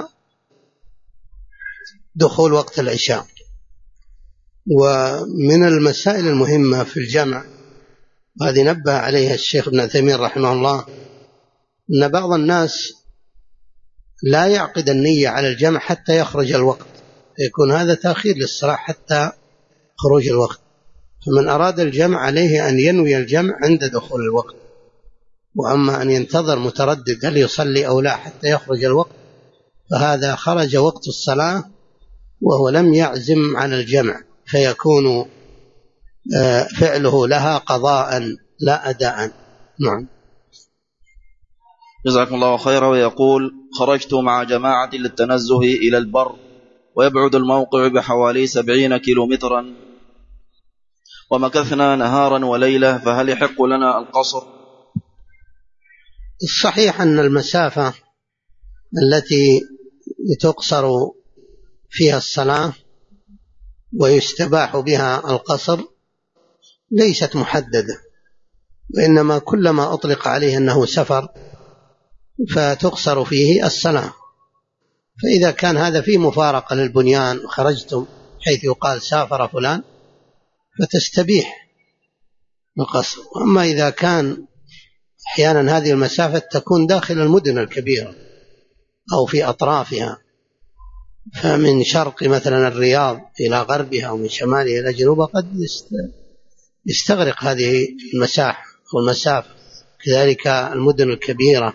Speaker 1: دخول وقت العشاء. ومن المسائل المهمة في الجمع هذه نبه عليها الشيخ ابن تيمية رحمه الله، أن بعض الناس لا يعقد النية على الجمع حتى يخرج الوقت، يكون هذا تأخير للصلاة حتى خروج الوقت. فمن أراد الجمع عليه أن ينوي الجمع عند دخول الوقت، وأما أن ينتظر متردد هل يصلي أو لا حتى يخرج الوقت فهذا خرج وقت الصلاة وهو لم يعزم على الجمع، فيكون فعله لها قضاء لا أداء. نعم.
Speaker 2: جزاكم الله خيرا. ويقول خرجت مع جماعة للتنزه إلى البر ويبعد الموقع بحوالي 70 كيلومترا ومكثنا نهارا وليلة، فهل يحق لنا القصر؟
Speaker 1: الصحيح أن المسافة التي تقصر فيها الصلاة ويستباح بها القصر ليست محددة، وإنما كلما أطلق عليه أنه سفر فتقصر فيه الصلاة. فإذا كان هذا فيه مفارقة للبنيان وخرجتم حيث يقال سافر فلان فتستبيح القصر. أما إذا كان أحيانا هذه المسافة تكون داخل المدن الكبيرة أو في أطرافها، فمن شرق مثلا الرياض إلى غربها ومن شمالها إلى جنوبها قد يستغرق هذه المساحة والمسافة، كذلك المدن الكبيرة.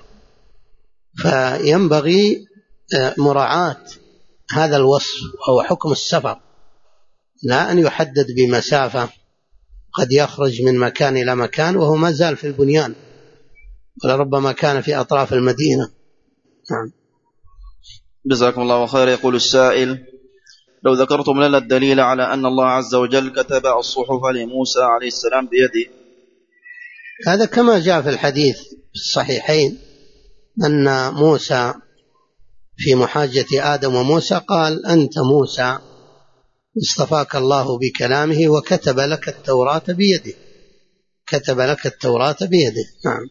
Speaker 1: فينبغي مراعاة هذا الوصف أو حكم السفر، لا أن يحدد بمسافة قد يخرج من مكان إلى مكان وهو ما زال في البنيان ولربما كان في أطراف المدينة. نعم.
Speaker 2: جزاكم الله خير. يقول السائل لو ذكرتم لنا الدليل على أن الله عز وجل كتب الصحف لموسى عليه السلام بيده.
Speaker 1: هذا كما جاء في الحديث في الصحيحين أن موسى في محاجة آدم وموسى قال أنت موسى اصطفاك الله بكلامه وكتب لك التوراة بيده، كتب لك التوراة بيده. نعم.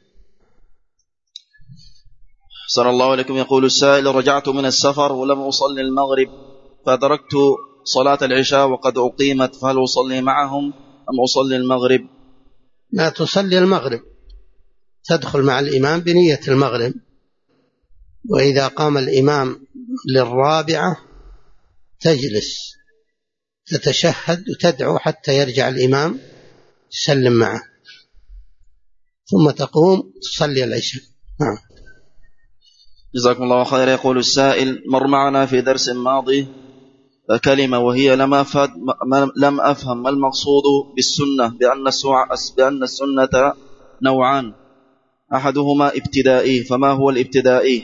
Speaker 2: صلى الله عليكم. يقول السائل رجعت من السفر ولم أصلي المغرب فأدركت صلاة العشاء وقد أقيمت، فهل أصلي معهم أم أصلي المغرب؟
Speaker 1: لا تصلي المغرب، تدخل مع الإمام بنية المغرب، وإذا قام الإمام للرابعة تجلس تتشهد وتدعو حتى يرجع الإمام تسلم معه ثم تقوم تصلي العشاء.
Speaker 2: جزاكم الله خير. يقول السائل مر معنا في درس ماضي كلمة وهي لم أفهم ما المقصود بالسنة، بأن السنة نوعان أحدهما ابتدائي، فما هو الابتدائي؟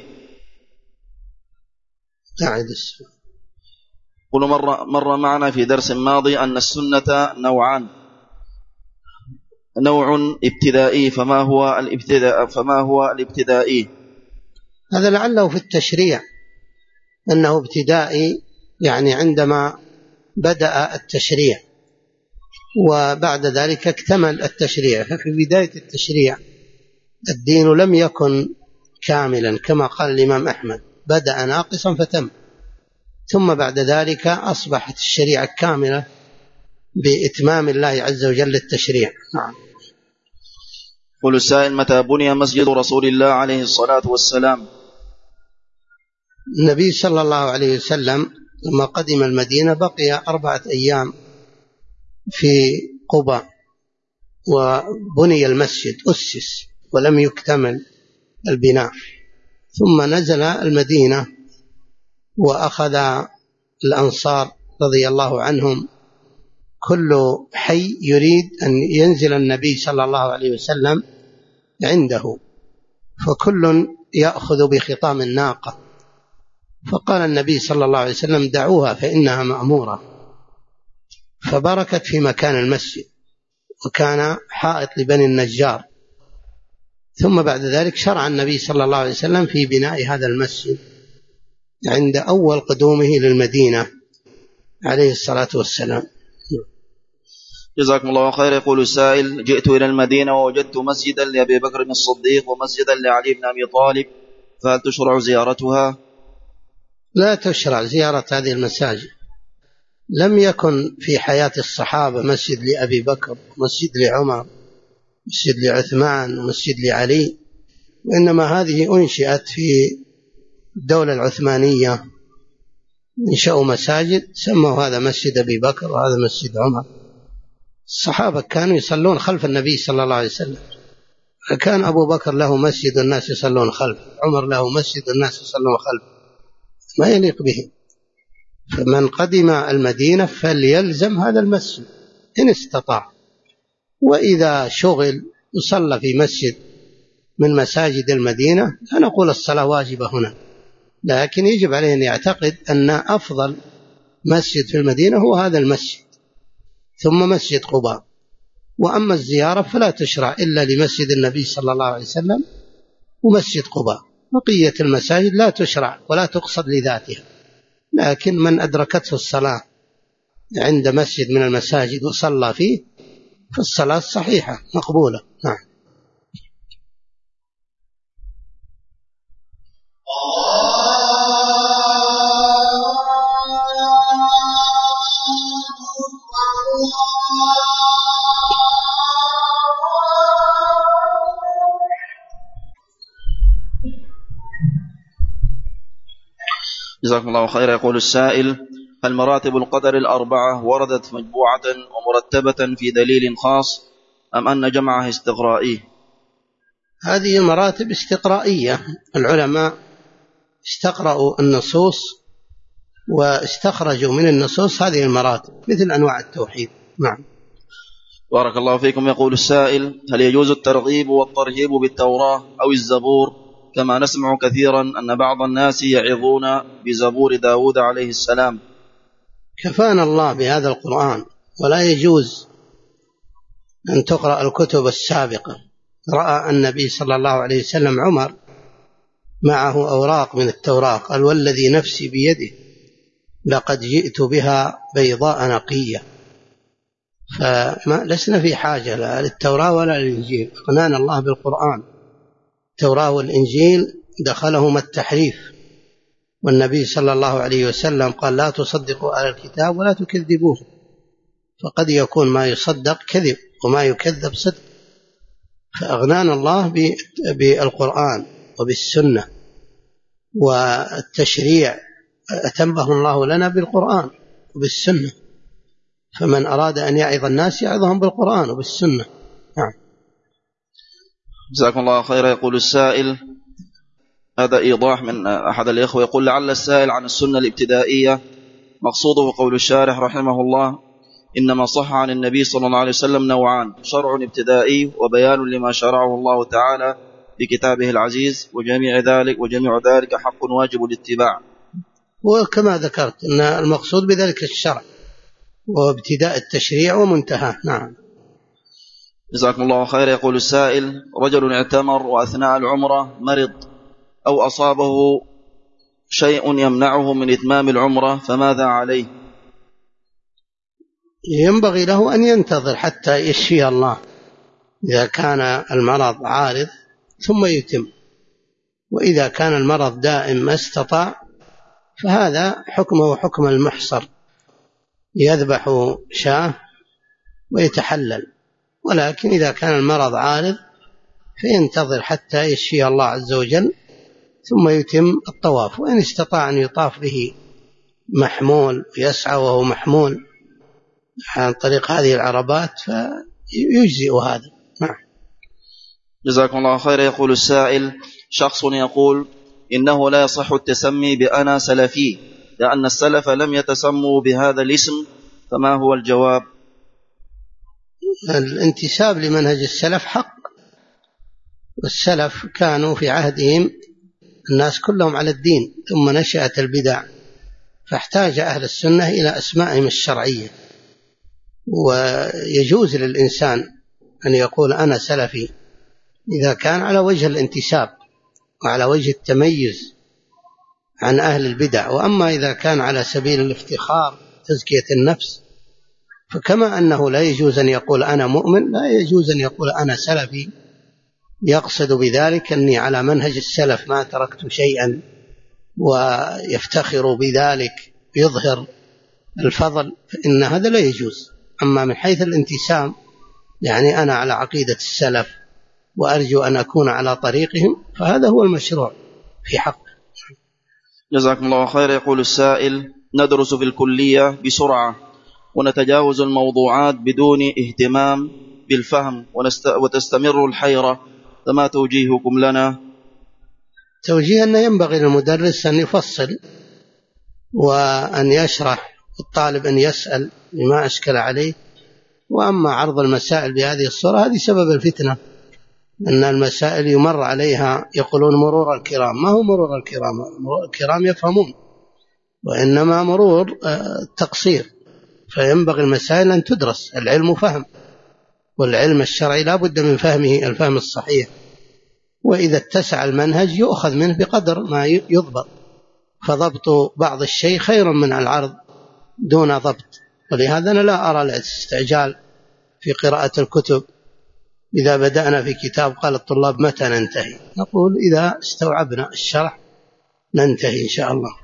Speaker 2: قل مر معنا في درس ماضي أن السنة نوعان، نوع ابتدائي، فما هو الابتدائي؟
Speaker 1: هذا لعله في التشريع أنه ابتدائي يعني عندما بدأ التشريع وبعد ذلك اكتمل التشريع، ففي بداية التشريع الدين لم يكن كاملا كما قال الإمام أحمد بدأ ناقصا فتم، ثم بعد ذلك أصبحت الشريعة كاملة بإتمام الله عز وجل التشريع. نعم.
Speaker 2: قل السائل: متى بني مسجد رسول الله عليه الصلاة والسلام؟
Speaker 1: النبي صلى الله عليه وسلم لما قدم المدينة بقي 4 أيام في قباء، وبني المسجد أسس ولم يكتمل البناء، ثم نزل المدينة وأخذ الأنصار رضي الله عنهم كل حي يريد أن ينزل النبي صلى الله عليه وسلم عنده، فكل يأخذ بخطام الناقة، فقال النبي صلى الله عليه وسلم: دعوها فإنها مأمورة، فبركت في مكان المسجد، وكان حائط لبني النجار. ثم بعد ذلك شرع النبي صلى الله عليه وسلم في بناء هذا المسجد عند أول قدومه للمدينة عليه الصلاة والسلام.
Speaker 2: جزاكم الله خير. يقول السائل: جئت إلى المدينة ووجدت مسجدا لأبي بكر الصديق ومسجدا لعلي بن أبي طالب، فهل تشرع زيارتها؟
Speaker 1: لا تشرع زيارة هذه المساجد. لم يكن في حياة الصحابة مسجد لأبي بكر، مسجد لعمر، مسجد لعثمان، ومسجد لعلي، وإنما هذه أنشئت في الدولة العثمانية، انشأوا مساجد سموا هذا مسجد أبي بكر وهذا مسجد عمر. الصحابة كانوا يصلون خلف النبي صلى الله عليه وسلم، فكان أبو بكر له مسجد والناس يصلون خلفه، عمر له مسجد والناس يصلون خلفه، ما يليق به. فمن قدم المدينة فليلزم هذا المسجد إن استطاع، وإذا شغل يصلى في مسجد من مساجد المدينة لا نقول الصلاة واجبة هنا، لكن يجب عليه أن يعتقد أن أفضل مسجد في المدينة هو هذا المسجد ثم مسجد قباء. وأما الزيارة فلا تشرع إلا لمسجد النبي صلى الله عليه وسلم ومسجد قباء، بقية المساجد لا تشرع ولا تقصد لذاتها، لكن من أدركته الصلاة عند مسجد من المساجد وصلى فيه فالصلاة صحيحة مقبولة. نعم.
Speaker 2: جزاكم الله خير. يقول السائل: هل مراتب القدر 4 وردت مجموعة ومرتبة في دليل خاص، أم أن جمعها استقرائي؟
Speaker 1: هذه مراتب استقرائية، العلماء استقرأوا النصوص واستخرجوا من النصوص هذه المراتب مثل أنواع التوحيد. نعم.
Speaker 2: بارك الله فيكم. يقول السائل: هل يجوز الترغيب والترهيب بالتوراة أو الزبور، كما نسمع كثيرا أن بعض الناس يعظون بزبور داود عليه السلام؟
Speaker 1: كفانا الله بهذا القرآن، ولا يجوز أن تقرأ الكتب السابقة. رأى النبي صلى الله عليه وسلم عمر معه أوراق من التوراة، قال: والذي نفسي بيده لقد جئت بها بيضاء نقية. فلسنا في حاجة لا للتوراة ولا للإنجيل، أغنانا الله بالقرآن. التوراة والإنجيل دخلهما التحريف، والنبي صلى الله عليه وسلم قال: لا تصدقوا أهل الكتاب ولا تكذبوه، فقد يكون ما يصدق كذب وما يكذب صدق. فأغنانا الله بالقرآن وبالسنة والتشريع، أتمه الله لنا بالقرآن وبالسنة، فمن أراد أن يعظ الناس يعظهم بالقرآن وبالسنة. نعم.
Speaker 2: جزاكم الله خيرا. يقول السائل: هذا إيضاح من أحد الإخوة، يقول: لعل السائل عن السنة الابتدائية مقصوده قول الشارح رحمه الله: إنما صح عن النبي صلى الله عليه وسلم نوعان: شرع ابتدائي وبيان لما شرعه الله تعالى في كتابه العزيز، وجميع ذلك حق واجب الاتباع.
Speaker 1: وكما ذكرت أن المقصود بذلك الشرع وابتداء التشريع ومنتهى. نعم.
Speaker 2: جزاكم الله خير. يقول السائل: رجل اعتمر وأثناء العمرة مرض أو أصابه شيء يمنعه من إتمام العمرة، فماذا عليه؟
Speaker 1: ينبغي له أن ينتظر حتى يشفي الله إذا كان المرض عارض ثم يتم، وإذا كان المرض دائم ما استطاع فهذا حكمه حكم المحصر، يذبح شاة ويتحلل. ولكن إذا كان المرض عارض فينتظر حتى يشفي الله عز وجل ثم يتم الطواف. وإن استطاع أن يطاف به محمول يسعى وهو محمول عن طريق هذه العربات فيجزئ هذا. نعم.
Speaker 2: جزاكم الله خير. يقول السائل: شخص يقول إنه لا يصح التسمي بأنا سلفي لأن السلف لم يتسموا بهذا الاسم، فما هو الجواب؟
Speaker 1: الانتساب لمنهج السلف حق، والسلف كانوا في عهدهم الناس كلهم على الدين، ثم نشأت البدع فاحتاج أهل السنة إلى أسمائهم الشرعية. ويجوز للإنسان أن يقول أنا سلفي إذا كان على وجه الانتساب وعلى وجه التميز عن أهل البدع. وأما إذا كان على سبيل الافتخار تزكية النفس، فكما أنه لا يجوز أن يقول أنا مؤمن، لا يجوز أن يقول أنا سلفي يقصد بذلك أني على منهج السلف ما تركت شيئا ويفتخر بذلك يظهر الفضل، فإن هذا لا يجوز. أما من حيث الانتساب يعني أنا على عقيدة السلف وأرجو أن أكون على طريقهم، فهذا هو المشروع في حق.
Speaker 2: جزاكم الله خير. يقول السائل: ندرس في الكلية بسرعة ونتجاوز الموضوعات بدون اهتمام بالفهم وتستمر الحيرة، فما توجيهكم لنا؟
Speaker 1: توجيه أن ينبغي للمدرس أن يفصل وأن يشرح، الطالب أن يسأل بما أشكل عليه. وأما عرض المسائل بهذه الصورة هذه سبب الفتنة، أن المسائل يمر عليها يقولون مرور الكرام. ما هو مرور الكرام؟ الكرام يفهمون، وإنما مرور تقصير. فينبغي المسائل أن تدرس، العلم فهم، والعلم الشرعي لا بد من فهمه الفهم الصحيح. وإذا اتسع المنهج يؤخذ منه بقدر ما يضبط، فضبط بعض الشيء خير من العرض دون ضبط. ولهذا أنا لا أرى الاستعجال في قراءة الكتب. إذا بدأنا في كتاب قال الطلاب متى ننتهي؟ نقول إذا استوعبنا الشرح ننتهي إن شاء الله.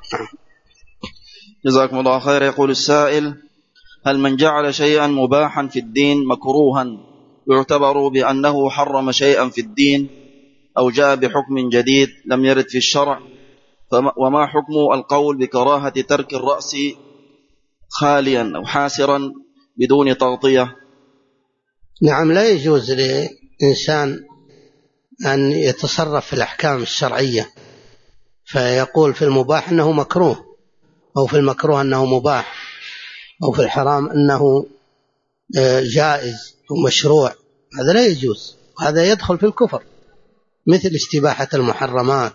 Speaker 2: جزاكم الله خير. يقول السائل: هل من جعل شيئا مباحا في الدين مكروها يعتبر بأنه حرم شيئا في الدين أو جاء بحكم جديد لم يرد في الشرع؟ وما حكم القول بكراهة ترك الرأس خاليا أو حاسرا بدون تغطية؟
Speaker 1: نعم، لا يجوز لإنسان أن يتصرف في الأحكام الشرعية فيقول في المباح أنه مكروه، أو في المكروه أنه مباح، أو في الحرام أنه جائز ومشروع. هذا لا يجوز، هذا يدخل في الكفر، مثل استباحة المحرمات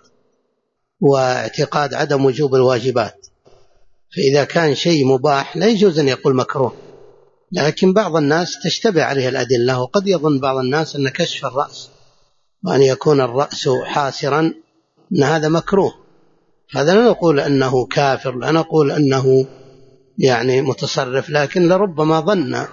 Speaker 1: واعتقاد عدم وجوب الواجبات. فإذا كان شيء مباح لا يجوز أن يقول مكروه. لكن بعض الناس تشتبه عليه الأدلة، وقد يظن بعض الناس أن كشف الرأس وأن يكون الرأس حاسرا أن هذا مكروه. هذا لا نقول أنه كافر، لا نقول أنه يعني متصرف، لكن لربما ظن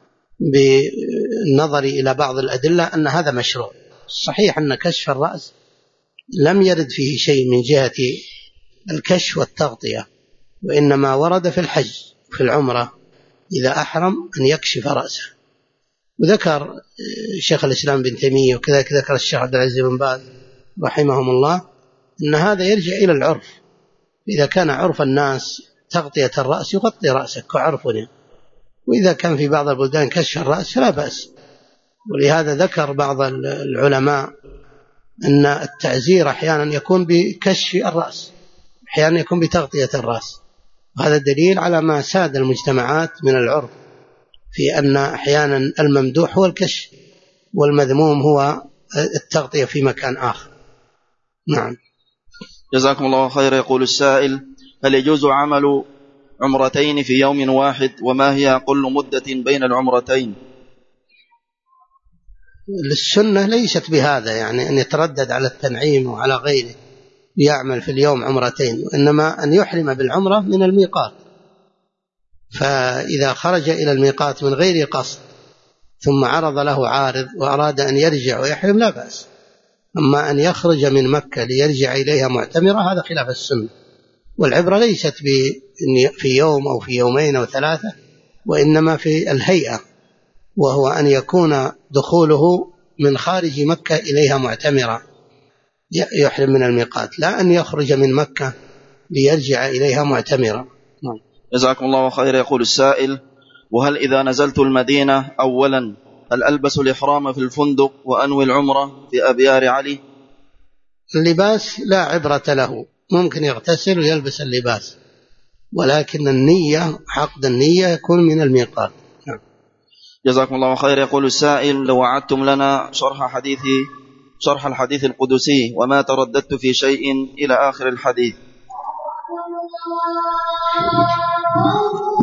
Speaker 1: بالنظر إلى بعض الأدلة أن هذا مشروع. الصحيح أن كشف الرأس لم يرد فيه شيء من جهة الكشف والتغطية، وإنما ورد في الحج في العمرة إذا أحرم أن يكشف رأسه. وذكر شيخ الإسلام بن تيمية وكذلك ذكر الشيخ عبد العزيز بن باز رحمهم الله أن هذا يرجع إلى العرف. إذا كان عرف الناس تغطية الرأس يغطي رأسك كعرفنا، وإذا كان في بعض البلدان كشف الرأس فلا بأس. ولهذا ذكر بعض العلماء أن التعزير أحيانا يكون بكشف الرأس، أحيانا يكون بتغطية الرأس. وهذا دليل على ما ساد المجتمعات من العرف في أن أحيانا الممدوح هو الكشف والمذموم هو التغطية في مكان آخر. نعم.
Speaker 2: جزاكم الله خير. يقول السائل: هل يجوز عمل عمرتين في يوم واحد؟ وما هي أقل مدة بين العمرتين؟
Speaker 1: السنة ليست بهذا، يعني أن يتردد على التنعيم وعلى غيره يعمل في اليوم عمرتين، وإنما أن يحرم بالعمرة من الميقات. فإذا خرج إلى الميقات من غير قصد ثم عرض له عارض وأراد أن يرجع ويحرم لا بأس. أما أن يخرج من مكة ليرجع إليها معتمرة هذا خلاف السنة، والعبرة ليست في يوم أو في يومين أو ثلاثة، وإنما في الهيئة، وهو أن يكون دخوله من خارج مكة إليها معتمرا يحرم من الميقات، لا أن يخرج من مكة ليرجع إليها معتمرا.
Speaker 2: جزاكم الله خير. يقول السائل: وهل إذا نزلت المدينة أولا هل ألبس الإحرام في الفندق وأنوي العمرة في أبيار علي؟
Speaker 1: اللباس لا عبرة له، ممكن يغتسل ويلبس اللباس، ولكن النية، عقد النية يكون من الميقات.
Speaker 2: جزاكم الله خير. يقول السائل: لو أعدتم لنا شرح الحديث القدسي وما ترددت في شيء إلى آخر الحديث.